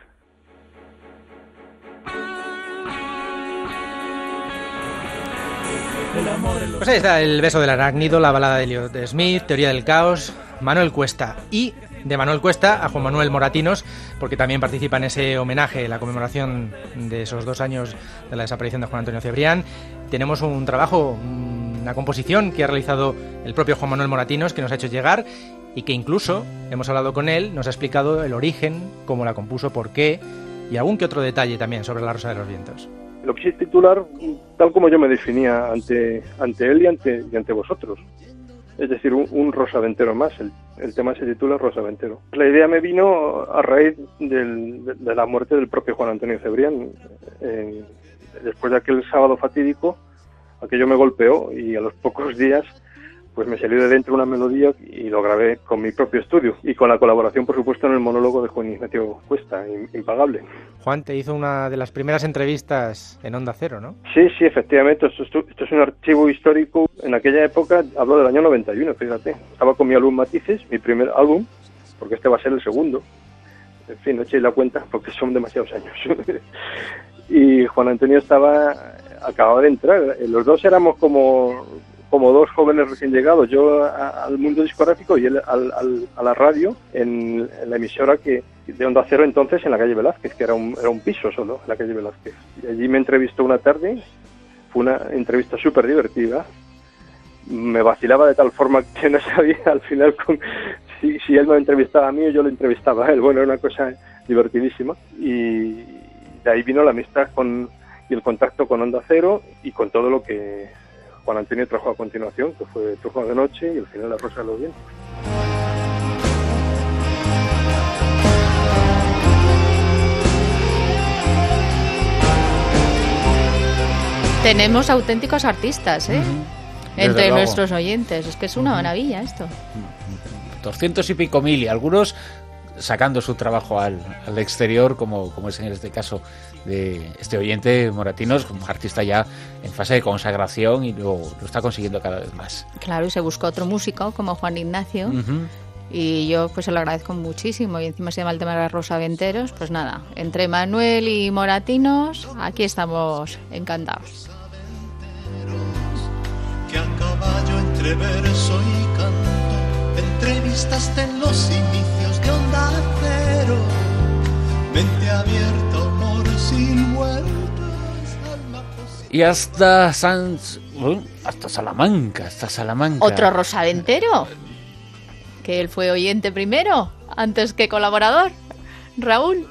Pues ahí está El beso del arácnido, la balada de Elliot Smith, Teoría del caos, Manuel Cuesta. Y de Manuel Cuesta a Juan Manuel Moratinos, porque también participa en ese homenaje, la conmemoración de esos dos años de la desaparición de Juan Antonio Cebrián. Tenemos un trabajo, una composición que ha realizado el propio Juan Manuel Moratinos, que nos ha hecho llegar y que incluso hemos hablado con él, nos ha explicado el origen, cómo la compuso, por qué y algún que otro detalle también sobre La rosa de los vientos. Lo quise titular tal como yo me definía ante ante él y ante y ante vosotros, es decir, un, un rosaventero más. El, el tema se titula Rosaventero. La idea me vino a raíz del, de, de la muerte del propio Juan Antonio Cebrián. Eh, después de aquel sábado fatídico, aquello me golpeó y a los pocos días pues me salió de dentro una melodía y lo grabé con mi propio estudio y con la colaboración, por supuesto, en el monólogo de Juan Ignacio Cuesta, impagable. Juan te hizo una de las primeras entrevistas en Onda Cero, ¿no? Sí, sí, efectivamente. Esto, esto, esto es un archivo histórico. En aquella época, hablo del año noventa y uno, fíjate. Estaba con mi álbum Matices, mi primer álbum, porque este va a ser el segundo. En fin, no echéis la cuenta porque son demasiados años. Y Juan Antonio estaba, acababa de entrar. Los dos éramos como... como dos jóvenes recién llegados, yo a, al mundo discográfico y él al, al, a la radio, en, en la emisora que de Onda Cero entonces, en la calle Velázquez, que era un, era un piso solo, en la calle Velázquez. Y allí me entrevistó una tarde, fue una entrevista súper divertida, me vacilaba de tal forma que no sabía al final con, si, si él me entrevistaba a mí o yo lo entrevistaba a él. Bueno, era una cosa divertidísima y de ahí vino la amistad con, y el contacto con Onda Cero y con todo lo que Juan Antonio trajo a continuación, que fue Turno de Noche y el final La rosa de los vientos. Tenemos auténticos artistas, ¿eh? Uh-huh. Entre luego. Nuestros oyentes. Es que es una uh-huh. maravilla esto. Doscientos y pico mil, y algunos sacando su trabajo al, al exterior, como, como es en este caso de este oyente Moratinos, como artista ya en fase de consagración, y lo, lo está consiguiendo cada vez más. Claro, y se buscó otro músico como Juan Ignacio, uh-huh. y yo pues se lo agradezco muchísimo, y encima se llama el tema de los Rosaventeros. Pues nada, entre Manuel y Moratinos, aquí estamos encantados. Que a caballo entre verso y canto entrevistaste en los inicios de Onda Cero. Mente abierta, amor sin vueltas, alma posible. Y hasta San... Uh, hasta Salamanca, hasta Salamanca. ¿Otro rosaventero? Que él fue oyente primero, antes que colaborador. Raúl.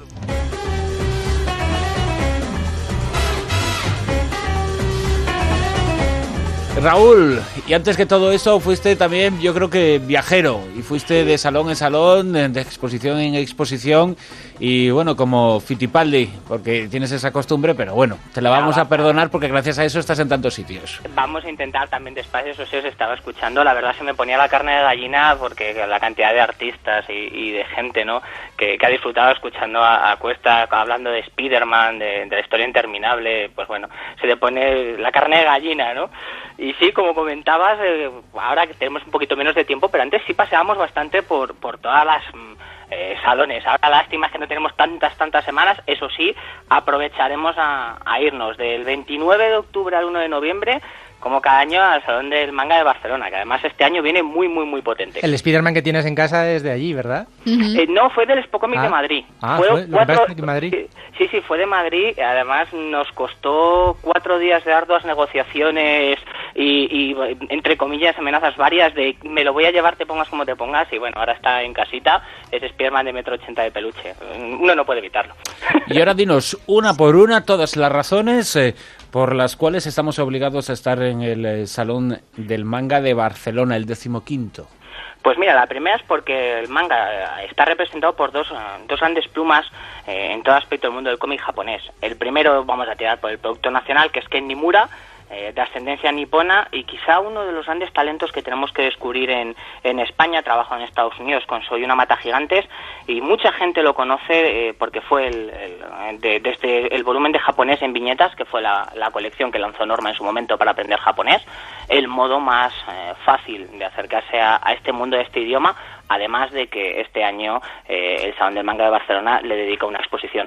Raúl, y antes que todo eso fuiste también, yo creo que viajero, y fuiste de salón en salón, de exposición en exposición, y bueno, como Fittipaldi, porque tienes esa costumbre, pero bueno, te la vamos a perdonar porque gracias a eso estás en tantos sitios. Vamos a intentar también despacio, eso sí os estaba escuchando, la verdad se me ponía la carne de gallina porque la cantidad de artistas y, y de gente, ¿no?, que, que ha disfrutado escuchando a, a Cuesta hablando de Spiderman, de, de la historia interminable, pues bueno, se le pone la carne de gallina, ¿no? Y sí, como comentabas, eh, ahora que tenemos un poquito menos de tiempo, pero antes sí paseábamos bastante por, por todas las eh, salones. Ahora lástima es que no tenemos tantas, tantas semanas. Eso sí, aprovecharemos a, a irnos del veintinueve de octubre al uno de noviembre, como cada año, al Salón del Manga de Barcelona, que además este año viene muy, muy, muy potente. El Spiderman que tienes en casa es de allí, ¿verdad? Uh-huh. Eh, no, fue del Expo Comic ah. de Madrid. Ah, fue ¿fue? cuatro... ¿Lo de Madrid? Sí, sí, fue de Madrid. Además nos costó cuatro días de arduas negociaciones y, y, entre comillas, amenazas varias de me lo voy a llevar, te pongas como te pongas. Y bueno, ahora está en casita. Es Spiderman de metro ochenta de peluche. Uno no puede evitarlo. Y ahora dinos, una por una, todas las razones eh, por las cuales estamos obligados a estar en el eh, Salón del Manga de Barcelona, el decimoquinto. Pues mira, la primera es porque el manga está representado por dos, dos grandes plumas eh, en todo aspecto del mundo del cómic japonés. El primero vamos a tirar por el producto nacional, que es Ken Nimura, eh, de ascendencia nipona y quizá uno de los grandes talentos que tenemos que descubrir en, en España. Trabaja en Estados Unidos con Soy una mata gigantes y mucha gente lo conoce eh, porque fue el, el, de, desde el volumen de japonés en viñetas, que fue la, la colección que lanzó Norma en su momento para aprender japonés, el modo más eh, fácil de acercarse a, a este mundo, de este idioma, además de que este año eh, el Salón del Manga de Barcelona le dedica una exposición.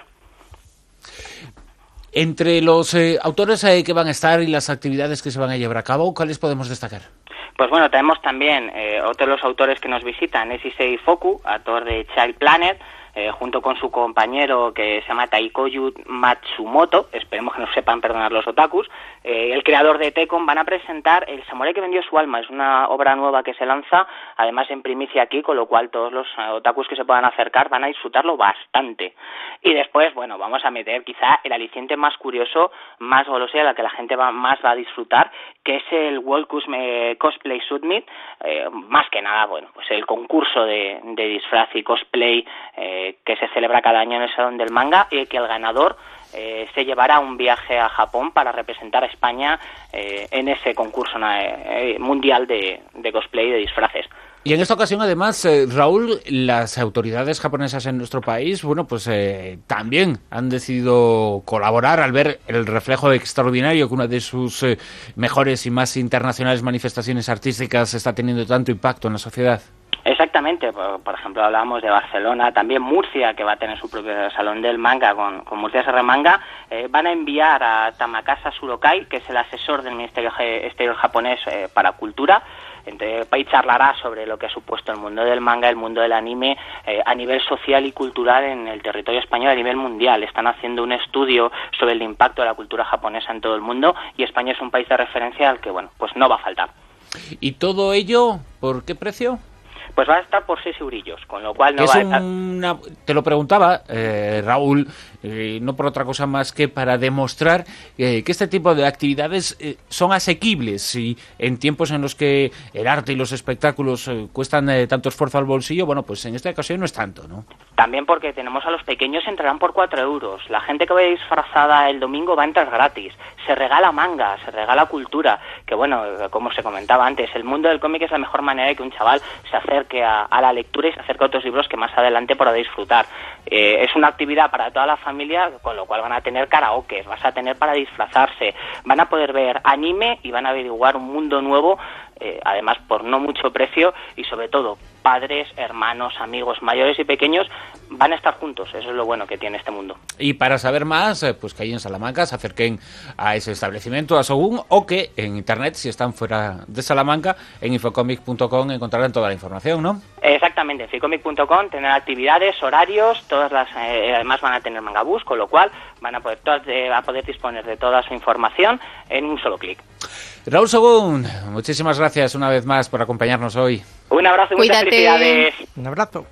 Entre los eh, autores eh, que van a estar y las actividades que se van a llevar a cabo, ¿cuáles podemos destacar? Pues bueno, tenemos también eh, otros de los autores que nos visitan, es Issei Foku, autor de Child Planet, eh, junto con su compañero que se llama Taikoyu Matsumoto, esperemos que nos sepan perdonar los otakus, eh, el creador de Tekken. Van a presentar El samurái que vendió su alma, es una obra nueva que se lanza, además en primicia aquí, con lo cual todos los uh, otakus que se puedan acercar van a disfrutarlo bastante. Y después, bueno, vamos a meter quizá el aliciente más curioso, más goloso, a la que la gente va, más va a disfrutar, que es el World Cosplay Summit, eh, más que nada, bueno, pues el concurso de, de disfraz y cosplay eh, que se celebra cada año en el Salón del Manga, y que el ganador eh, se llevará un viaje a Japón para representar a España eh, en ese concurso eh, mundial de, de cosplay y de disfraces. Y en esta ocasión, además, eh, Raúl, las autoridades japonesas en nuestro país, bueno, pues eh, también han decidido colaborar al ver el reflejo extraordinario que una de sus eh, mejores y más internacionales manifestaciones artísticas está teniendo tanto impacto en la sociedad. Exactamente, por, por ejemplo, hablábamos de Barcelona, también Murcia, que va a tener su propio salón del manga con, con Murcia S R Manga. Eh, van a enviar a Tamakasa Surokai, que es el asesor del Ministerio Exterior japonés eh, para Cultura. Entonces, y charlará sobre lo que ha supuesto el mundo del manga, el mundo del anime, eh, a nivel social y cultural en el territorio español, a nivel mundial. Están haciendo un estudio sobre el impacto de la cultura japonesa en todo el mundo, y España es un país de referencia al que, bueno, pues no va a faltar. ¿Y todo ello por qué precio? Pues va a estar por seis eurillos, con lo cual no es va a estar... una... Te lo preguntaba, eh, Raúl, eh, no por otra cosa más que para demostrar eh, que este tipo de actividades eh, son asequibles, y en tiempos en los que el arte y los espectáculos eh, cuestan eh, tanto esfuerzo al bolsillo, bueno, pues en esta ocasión no es tanto, ¿no? También porque tenemos a los pequeños, entrarán por cuatro euros. La gente que vaya disfrazada el domingo va a entrar gratis. Se regala manga, se regala cultura, que bueno, como se comentaba antes, el mundo del cómic es la mejor manera de que un chaval se acerque a, a la lectura y se acerque a otros libros que más adelante podrá disfrutar. Eh, es una actividad para toda la familia, con lo cual van a tener karaoke, vas a tener para disfrazarse, van a poder ver anime y van a averiguar un mundo nuevo, eh, además por no mucho precio, y sobre todo padres, hermanos, amigos, mayores y pequeños van a estar juntos. Eso es lo bueno que tiene este mundo. Y para saber más, pues que ahí en Salamanca se acerquen a ese establecimiento, a Sogún, o que en internet, si están fuera de Salamanca, en infocomic punto com encontrarán toda la información, ¿no? Exactamente, en infocomic punto com tener actividades, horarios, todas las, eh, además van a tener mangabús, con lo cual van a poder, todas, eh, a poder disponer de toda su información en un solo clic. Raúl Sogún, muchísimas gracias una vez más por acompañarnos hoy. Un abrazo y muchas felicidades. Un abrazo.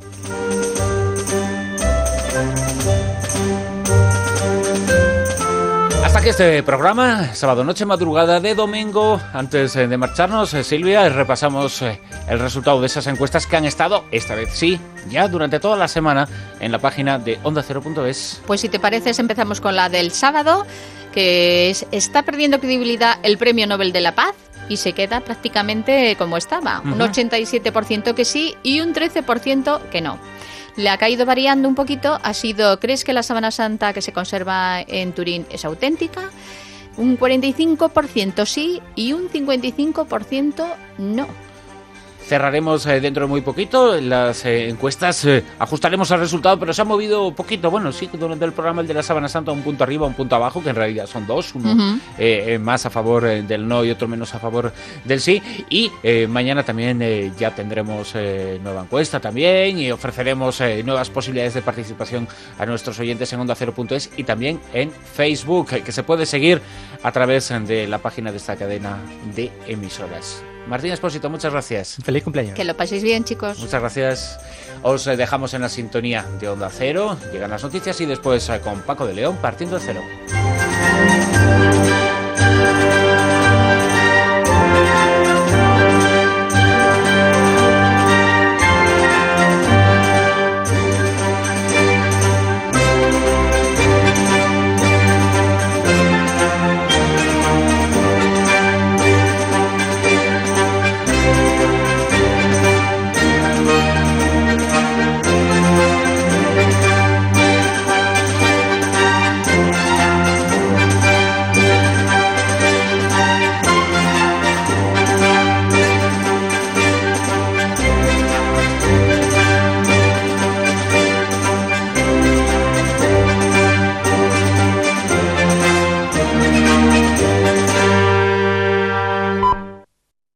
Hasta aquí este programa, sábado noche, madrugada de domingo. Antes de marcharnos, Silvia, repasamos el resultado de esas encuestas que han estado, esta vez sí, ya durante toda la semana en la página de onda cero punto es. Pues si te pareces, empezamos con la del sábado, que es, está perdiendo credibilidad el Premio Nobel de la Paz y se queda prácticamente como estaba, uh-huh. Un ochenta y siete por ciento que sí y un trece por ciento que no. Le ha caído variando un poquito, ha sido, ¿crees que la Sábana Santa que se conserva en Turín es auténtica? Un cuarenta y cinco por ciento sí y un cincuenta y cinco por ciento no. Cerraremos eh, dentro de muy poquito las eh, encuestas, eh, ajustaremos el resultado, pero se ha movido un poquito. Bueno, sí, durante el programa el de la Sábana Santa, un punto arriba, un punto abajo, que en realidad son dos, uno uh-huh. eh, más a favor eh, del no y otro menos a favor del sí. Y eh, mañana también eh, ya tendremos eh, nueva encuesta también, y ofreceremos eh, nuevas posibilidades de participación a nuestros oyentes en onda cero punto es y también en Facebook, eh, que se puede seguir a través de la página de esta cadena de emisoras. Martín Espósito, muchas gracias. Feliz cumpleaños. Que lo paséis bien, chicos. Muchas gracias. Os dejamos en la sintonía de Onda Cero. Llegan las noticias y después con Paco de León, Partiendo de Cero.